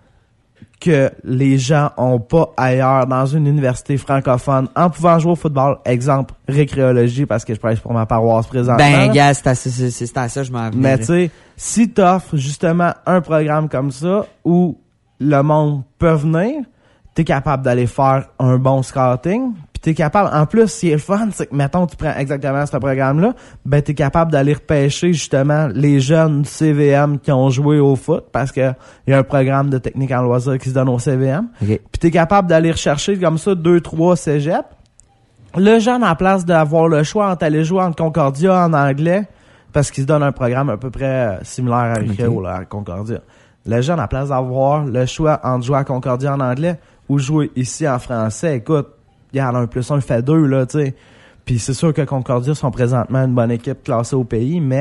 que les gens ont pas ailleurs dans une université francophone en pouvant jouer au football, exemple, récréologie, parce que je prêche pour ma paroisse présentement. Ben, gars, c'est à, c'est, c'est, c'est à ça je m'en venais. Mais tu sais, si t'offres justement un programme comme ça où le monde peut venir, t'es capable d'aller faire un bon scouting, puis t'es capable, en plus, ce qui est fun, c'est que, mettons, tu prends exactement ce programme-là, ben t'es capable d'aller repêcher justement les jeunes du C V M qui ont joué au foot, parce que il y a un programme de technique en loisirs qui se donne au C V M, okay. Puis t'es capable d'aller rechercher comme ça deux, trois cégeps. Le jeune, en place d'avoir le choix entre aller jouer entre Concordia en anglais, parce qu'il se donne un programme à peu près similaire à Récréo, okay. Là, à Concordia. Le jeune, en place d'avoir le choix entre jouer à Concordia en anglais ou jouer ici en français, écoute, il y en a un plus un fait deux, là, tu sais. Puis c'est sûr que Concordia sont présentement une bonne équipe classée au pays, mais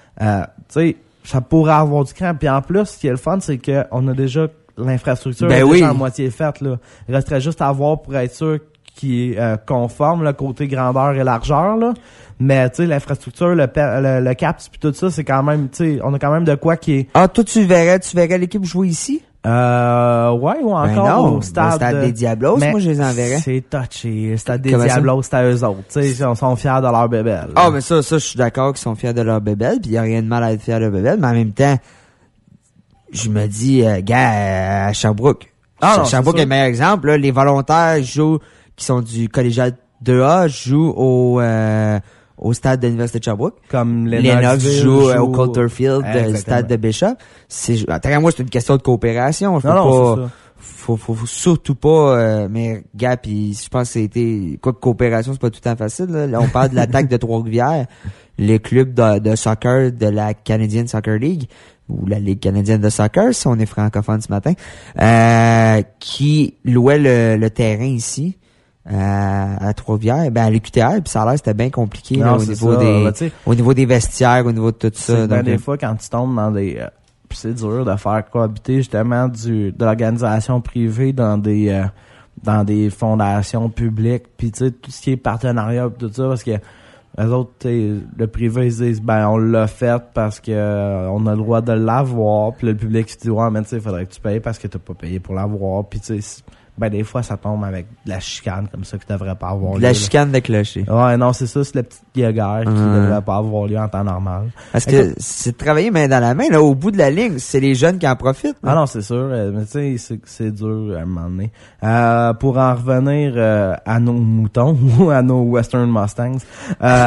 Euh, tu sais, ça pourrait avoir du cran. Puis en plus, ce qui est le fun, c'est que on a déjà l'infrastructure ben est oui. déjà à moitié faite, là. Il resterait juste à voir pour être sûr qu'il est euh, conforme, le côté grandeur et largeur, là. Mais, tu sais, l'infrastructure, le, le, le CAPS puis tout ça, c'est quand même, tu sais, on a quand même de quoi qui est... Ah, toi, tu verrais, tu verrais l'équipe jouer ici? Euh, ouais, ou encore ben non, au stade... le stade des Diablos, mais moi, je les enverrais. C'est touché. Le stade des Comment Diablos, c'est à eux autres. Tu sais, ils sont fiers de leur bébelle. Ah, mais ça, ça, je suis d'accord qu'ils sont fiers de leur bébelle, puis il y a rien de mal à être fier de leur bébelle, mais en même temps, je me dis, euh, gars, à Sherbrooke. Ah, non, Sherbrooke est, est le meilleur exemple, là. Les volontaires jouent, qui sont du collégial deux A, jouent au, euh, au stade de l'Université de Sherbrooke. Comme Lennox joue, joue au Coulter Field, ah, du stade de Bishop. C'est, attends, moi, c'est une question de coopération. Faut non, non, pas, faut, faut, faut surtout pas, euh, mais, gars, pis je pense que c'était, quoi que coopération, c'est pas tout le temps facile, là. Là, on parle de l'attaque de Trois-Rivières, le club de, de soccer de la Canadian Soccer League, ou la Ligue canadienne de soccer, si on est francophone ce matin, euh, qui louait le, le terrain ici, euh, à Trois-Rivières, ben à l'U Q T R, puis ça a l'air c'était bien compliqué non, là, au niveau ça, des ben, au niveau des vestiaires, au niveau de tout ça. Ben, donc, des fois, quand tu tombes dans des... Euh, pis c'est dur de faire cohabiter justement du de l'organisation privée dans des euh, dans des fondations publiques, puis tu sais, tout ce qui est partenariat pis tout ça, parce que les autres, le privé, ils se disent, ben, on l'a fait parce que euh, on a le droit de l'avoir, puis le public se dit, ouais, mais tu sais, il faudrait que tu payes parce que t'as pas payé pour l'avoir, puis tu sais, ben, des fois, ça tombe avec de la chicane comme ça qui devrait pas avoir lieu. De la là. chicane de clocher. Ouais, non, c'est ça, c'est la petite guerre qui Hum. devrait pas avoir lieu en temps normal. Parce que c'est de travailler main dans la main, là, au bout de la ligne, c'est les jeunes qui en profitent. Ah non, c'est sûr, euh, mais tu sais, c'est, c'est dur à un moment donné. Euh, pour en revenir euh, à nos moutons ou à nos Western Mustangs. Euh,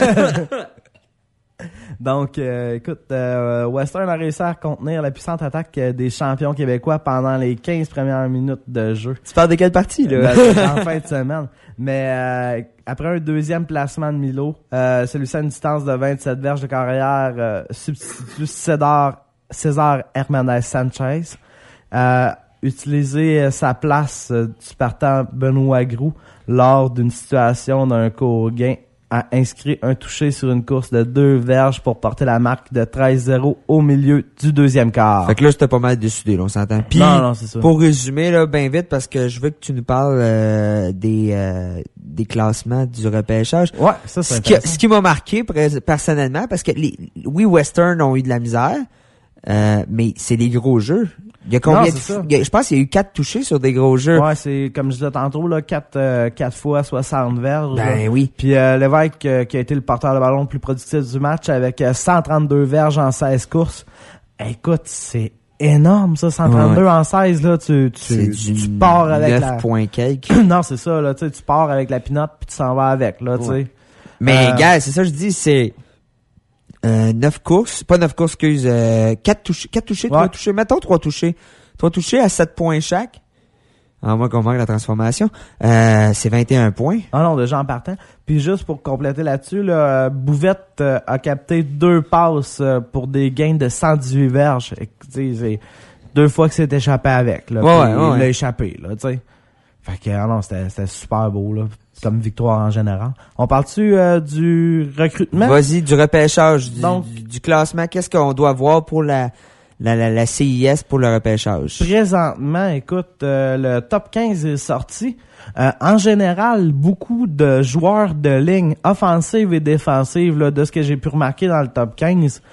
donc, euh, écoute, euh, Western a réussi à contenir la puissante attaque des champions québécois pendant les quinze premières minutes de jeu. Tu parles de quelle partie, là? En fin de semaine. Mais euh, après un deuxième placement de Milo, euh, celui-ci à une distance de vingt-sept verges de carrière, euh, substitue César, César Hernández Sanchez, euh, utilisé sa place euh, du partant Benoît Groux lors d'une situation d'un court gain, a inscrit un touché sur une course de deux verges pour porter la marque de treize zéro au milieu du deuxième quart. Fait que là, c'était pas mal décidé, là, on s'entend. Puis, non, non, c'est ça. Pour résumer, là, ben vite, parce que je veux que tu nous parles euh, des euh, des classements du repêchage. Ouais, ça, c'est ce qui, ce qui m'a marqué personnellement, parce que les, oui, Western ont eu de la misère, euh, mais c'est les gros jeux. Il y a combien non, de, il y a, je pense qu'il y a eu quatre touchés sur des gros jeux. Ouais, c'est comme je disais tantôt là, quatre euh, quatre fois soixante verges. Ben là. oui. Puis euh, Lévesque euh, qui a été le porteur de ballon le plus productif du match avec euh, cent trente-deux verges en seize courses. Écoute, c'est énorme ça, cent trente-deux ouais. en seize là, tu tu, tu pars avec la neuf points quelques. Non, c'est ça là, tu sais, tu pars avec la pinotte puis tu s'en vas avec là, tu sais. Ouais. Mais euh... gars, c'est ça que je dis, c'est Euh, neuf courses, pas neuf courses, excuse, euh, quatre touchés, quatre touchés, trois ouais. touchés, mettons trois touchés. Trois touchés à sept points chaque. En moins qu'on manque la transformation. Euh, c'est vingt et un points. Ah non, déjà en partant. Puis juste pour compléter là-dessus, là, Bouvette euh, a capté deux passes euh, pour des gains de cent dix-huit verges. T'sais, c'est deux fois que c'est échappé avec, là. Ouais, ouais, il ouais. l'a échappé, là, tu sais. Fait que, ah non, c'était, c'était super beau, là. Comme victoire en général. On parle-tu euh, du recrutement? Vas-y, du repêchage, du, Donc, du, du classement. Qu'est-ce qu'on doit voir pour la, la, la, la C I S pour le repêchage? Présentement, écoute, euh, le top quinze est sorti. Euh, en général, beaucoup de joueurs de ligne offensive et défensive, là, de ce que j'ai pu remarquer dans le top quinze,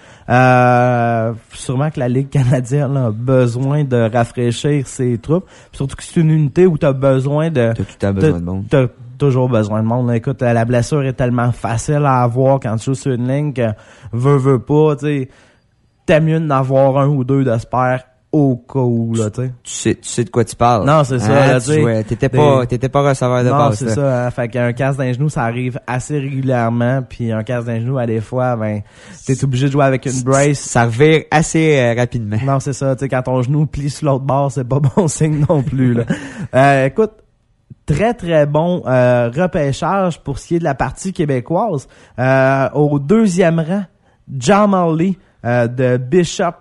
euh, sûrement que la Ligue canadienne là, a besoin de rafraîchir ses troupes. Puis surtout que c'est une unité où tu as besoin de... T'as tout le temps besoin de monde. T'as toujours besoin de monde. Là, écoute, la blessure est tellement facile à avoir quand tu joues sur une ligne que veux, veux pas, tu sais, t'aimes mieux d'en avoir un ou deux de spare au cas où, là, tu sais. Tu sais, tu sais de quoi tu parles. Non, c'est ça, hein, là, tu sais. jouais. T'étais pas, des... t'étais pas receveur de non, passe. Non, là. c'est ça. Hein, fait qu'un casse d'un genou, ça arrive assez régulièrement. Puis un casse d'un genou, à des fois, ben, t'es obligé de jouer avec une brace. Ça revire assez euh, rapidement. Non, c'est ça. Tu sais, quand ton genou plie sur l'autre bord, c'est pas bon signe non plus, là. euh, écoute, très, très bon euh, repêchage pour ce qui est de la partie québécoise. Euh, au deuxième rang, Jamal Lee euh, de Bishop,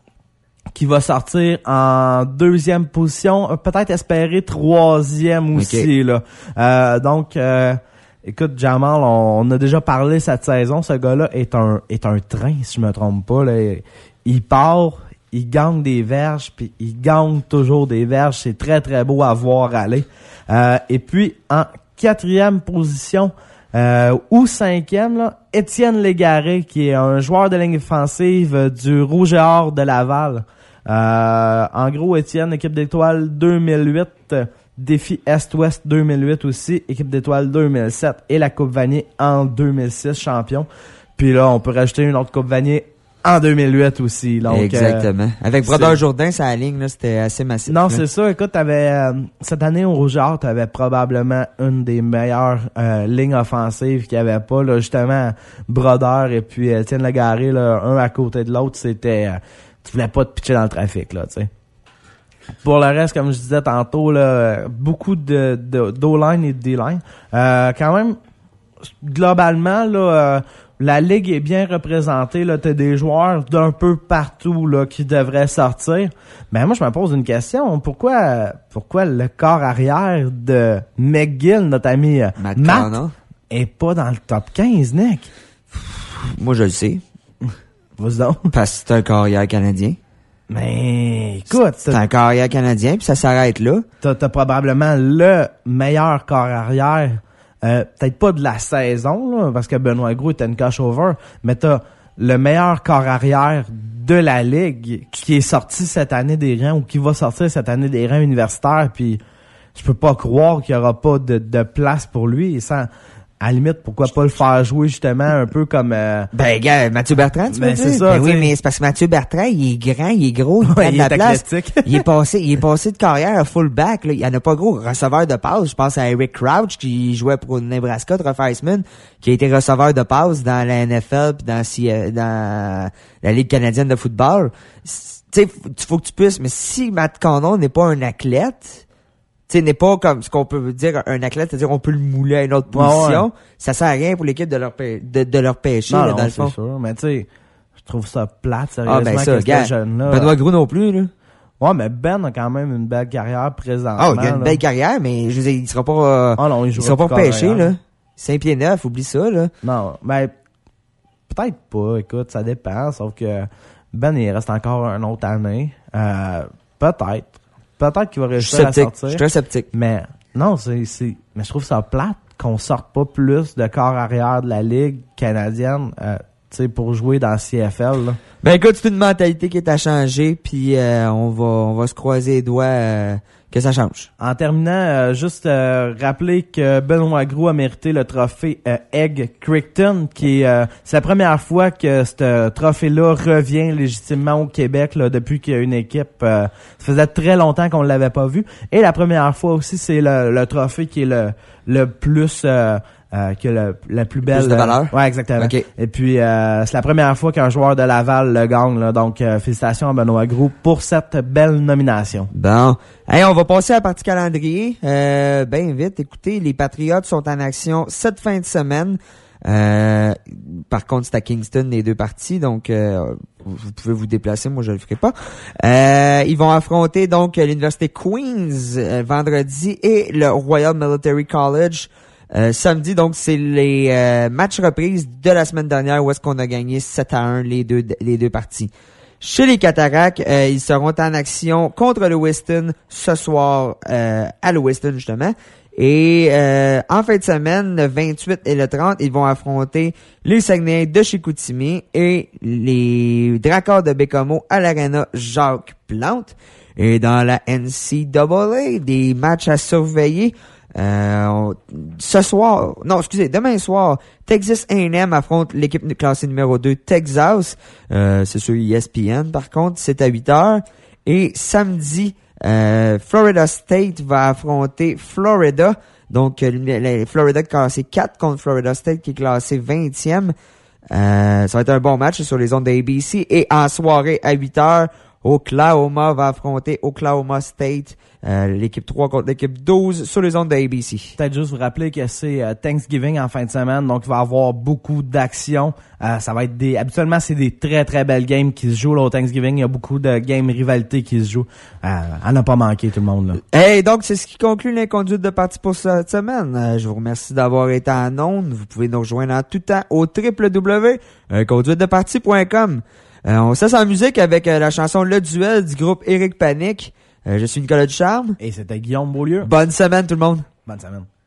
qui va sortir en deuxième position, peut-être espérer troisième aussi, okay. là. Euh, donc, euh, Écoute, Jamal, on, on a déjà parlé cette saison. Ce gars-là est un est un train, si je me trompe pas. Là. Il part, il gagne des verges, puis il gagne toujours des verges. C'est très, très beau à voir aller. Euh, et puis, en quatrième position, euh, ou cinquième, là, Étienne Légaré, qui est un joueur de ligne offensive du Rouge et Or de Laval. Euh, en gros, Étienne, équipe d'étoiles deux mille huit, défi Est-Ouest deux mille huit aussi, équipe d'étoiles deux mille sept et la Coupe Vanier en deux mille six, champion. Puis là, on peut rajouter une autre Coupe Vanier en deux mille huit aussi. Donc, exactement. Euh, Avec Brodeur Jourdain, ça ligne, là, c'était assez massif. Non, là. c'est ça. Écoute, t'avais, euh, cette année au Rouge et Or, t'avais probablement une des meilleures euh, lignes offensives qu'il y avait pas. Là, justement, Brodeur et puis Étienne Légaré, là, un à côté de l'autre, c'était... Euh, tu voulais pas te pitcher dans le trafic, là, tu sais. Pour le reste, comme je disais tantôt, là, beaucoup de, de d'O-line et de D-line. Euh, quand même, globalement, là, euh, la ligue est bien représentée. Là, t'as des joueurs d'un peu partout là qui devraient sortir. Mais moi, je me pose une question. Pourquoi, pourquoi le corps arrière de McGill, notre ami Matt, Matt est pas dans le top quinze, Nick? Moi, je le sais. Vas-y donc. Parce que c'est un carrière canadien. Mais écoute, c'est un carrière canadien, puis ça s'arrête là. T'as, t'as probablement le meilleur corps arrière, euh, peut-être pas de la saison, là, parce que Benoît Gros était une cash-over, mais t'as le meilleur corps arrière de la ligue qui est sorti cette année des rangs ou qui va sortir cette année des rangs universitaires, puis je peux pas croire qu'il y aura pas de, de place pour lui. Sans, à la limite, pourquoi pas le faire jouer justement un peu comme... Euh... Ben, gars, Mathieu Bertrand, tu ben, veux c'est dire? ça, ben oui, mais c'est parce que Mathieu Bertrand, il est grand, il est gros, il prend ouais, de la il est place. athlétique. il est passé, il est passé de carrière à fullback, là. Il y en a pas gros receveur de passe. Je pense à Eric Crouch, qui jouait pour Nebraska, Troy Heisman, qui a été receveur de passe dans la N F L pis dans, dans la Ligue canadienne de football. Tu sais, il faut que tu puisses, mais si Matt Condon n'est pas un athlète, tu sais, n'est pas comme ce qu'on peut dire un athlète, c'est-à-dire on peut le mouler à une autre position. Ouais, ouais. Ça sert à rien pour l'équipe de leur pê- de, de leur pêcher, non, là, non, dans le fond. c'est sûr, mais tu sais, je trouve ça plate, sérieusement, ah, ben ça, que gars, ce jeune-là. Benoît Gros non plus, là. Ouais, mais Ben a quand même une belle carrière présentement. Ah, il a une là. belle carrière, mais je veux dire, il sera pas, euh, ah non, il, il sera pas pêché, là. Cinq pieds neuf, oublie ça, là. Non, ben, peut-être pas, écoute, ça dépend, sauf que Ben, il reste encore une autre année. Euh, peut-être. Peut-être qu'il va réussir à sortir. Je suis très sceptique. Mais, non, c'est, c'est, mais je trouve ça plate qu'on sorte pas plus de corps arrière de la Ligue canadienne, euh, tu sais, pour jouer dans la C F L, là. Ben écoute, c'est une mentalité qui est à changer, puis euh, on va on va se croiser les doigts euh, que ça change. En terminant, euh, juste euh, rappeler que Benoît Gros a mérité le trophée euh, Egg Crichton, qui est euh, c'est la première fois que ce trophée-là revient légitimement au Québec là, depuis qu'il y a une équipe. Euh, ça faisait très longtemps qu'on ne l'avait pas vu. Et la première fois aussi, c'est le, le trophée qui est le le plus euh, Euh, que le, la plus belle... Plus de valeur? Euh, ouais, exactement. Okay. Et puis, euh, c'est la première fois qu'un joueur de Laval le gagne, là, donc euh, félicitations à Benoît Gros pour cette belle nomination. Bon. Hey, on va passer à la partie calendrier. Euh, ben vite, écoutez, les Patriots sont en action cette fin de semaine. Euh, par contre, c'est à Kingston les deux parties, donc euh, vous pouvez vous déplacer, moi je le ferai pas. Euh, ils vont affronter donc l'Université Queen's euh, vendredi et le Royal Military College Euh, samedi, donc, c'est les euh, matchs reprises de la semaine dernière où est-ce qu'on a gagné sept à un les deux les deux parties. Chez les Cataractes, euh, ils seront en action contre le Lewiston ce soir euh, à Lewiston, justement. Et euh, en fin de semaine, le vingt-huit et le trente, ils vont affronter les Saguenay de Chicoutimi et les Dracars de Bécomo à l'Arena Jacques Plante. Et dans la N C A A, des matchs à surveiller. Euh, on, ce soir, non, excusez, demain soir, Texas A and M affronte l'équipe classée numéro deux, Texas. Euh, c'est sur E S P N, par contre, c'est à huit heures. Et samedi, euh, Florida State va affronter Florida. Donc, les Florida classé quatre contre Florida State qui est classé vingtième. Euh, ça va être un bon match sur les ondes de A B C. Et en soirée, à huit heures, Oklahoma va affronter Oklahoma State. Euh, l'équipe trois contre l'équipe douze sur les ondes de A B C. Peut-être juste vous rappeler que c'est euh, Thanksgiving en fin de semaine, donc il va y avoir beaucoup d'action. Euh, ça va être des, habituellement c'est des très très belles games qui se jouent là, au Thanksgiving. Il y a beaucoup de games rivalité qui se jouent. Euh, à ne pas manquer tout le monde là. Hey, donc c'est ce qui conclut l'inconduite de partie pour cette semaine. Euh, je vous remercie d'avoir été en ondes. Vous pouvez nous rejoindre en tout temps au w w w point conduite de partie point com. Euh, on se laisse en musique avec euh, la chanson Le Duel du groupe Éric Panic. Euh, je suis Nicolas Ducharme. Et c'était Guillaume Beaulieu. Bonne semaine tout le monde. Bonne semaine.